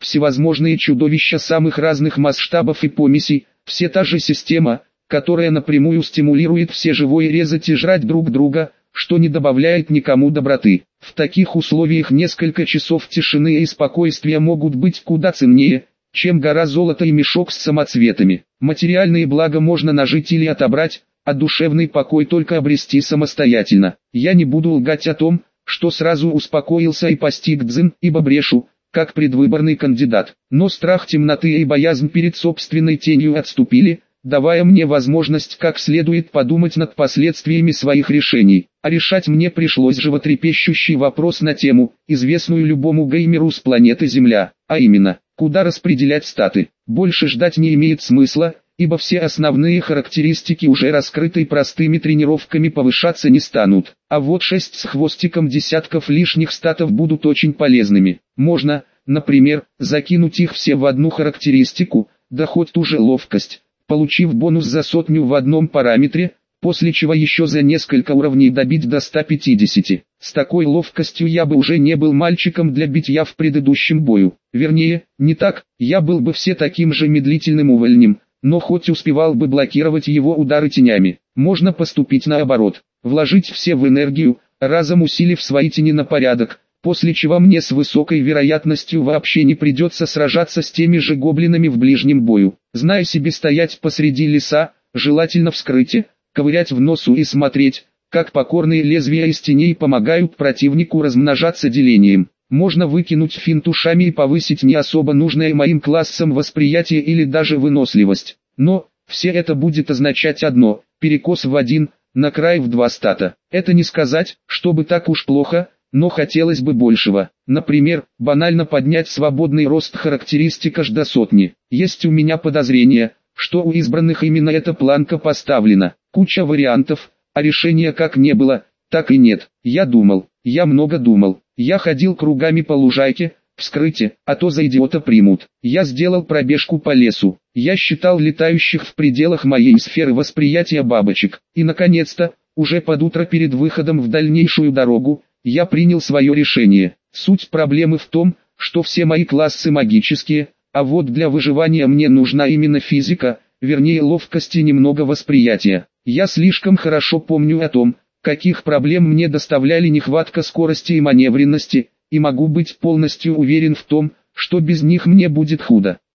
всевозможные чудовища самых разных масштабов и помесей, все та же система, которая напрямую стимулирует все живое резать и жрать друг друга, что не добавляет никому доброты. В таких условиях несколько часов тишины и спокойствия могут быть куда ценнее, чем гора золота и мешок с самоцветами. Материальные блага можно нажить или отобрать, а душевный покой только обрести самостоятельно. Я не буду лгать о том, что сразу успокоился и постиг дзен, ибо брешу, как предвыборный кандидат. Но страх темноты и боязнь перед собственной тенью отступили, давая мне возможность как следует подумать над последствиями своих решений. А решать мне пришлось животрепещущий вопрос на тему, известную любому геймеру с планеты Земля, а именно, куда распределять статы. Больше ждать не имеет смысла, ибо все основные характеристики уже раскрытой простыми тренировками повышаться не станут. А вот шесть с хвостиком десятков лишних статов будут очень полезными. Можно, например, закинуть их все в одну характеристику, да хоть ту же ловкость, получив бонус за сотню в одном параметре, после чего еще за несколько уровней добить до ста пятидесяти. С такой ловкостью я бы уже не был мальчиком для битья в предыдущем бою. Вернее, не так, я был бы все таким же медлительным увольнем, но хоть успевал бы блокировать его удары тенями. Можно поступить наоборот, вложить все в энергию, разом усилив свои тени на порядок, после чего мне с высокой вероятностью вообще не придется сражаться с теми же гоблинами в ближнем бою. Зная себе стоять посреди леса, желательно в скрытии, ковырять в носу и смотреть, как покорные лезвия из теней помогают противнику размножаться делением. Можно выкинуть финт ушами и повысить не особо нужное моим классом восприятие или даже выносливость. Но, все это будет означать одно, перекос в один, на край в два стата. Это не сказать, чтобы так уж плохо, но хотелось бы большего. Например, банально поднять свободный рост характеристик аж до сотни. Есть у меня подозрение, что у избранных именно эта планка поставлена. Куча вариантов, а решения как не было, так и нет. Я думал, я много думал. Я ходил кругами по лужайке, вскрытие, а то за идиота примут. Я сделал пробежку по лесу. Я считал летающих в пределах моей сферы восприятия бабочек. И наконец-то, уже под утро перед выходом в дальнейшую дорогу, я принял свое решение. Суть проблемы в том, что все мои классы магические, а вот для выживания мне нужна именно физика, вернее ловкость и немного восприятия. Я слишком хорошо помню о том, каких проблем мне доставляли нехватка скорости и маневренности, и могу быть полностью уверен в том, что без них мне будет худо.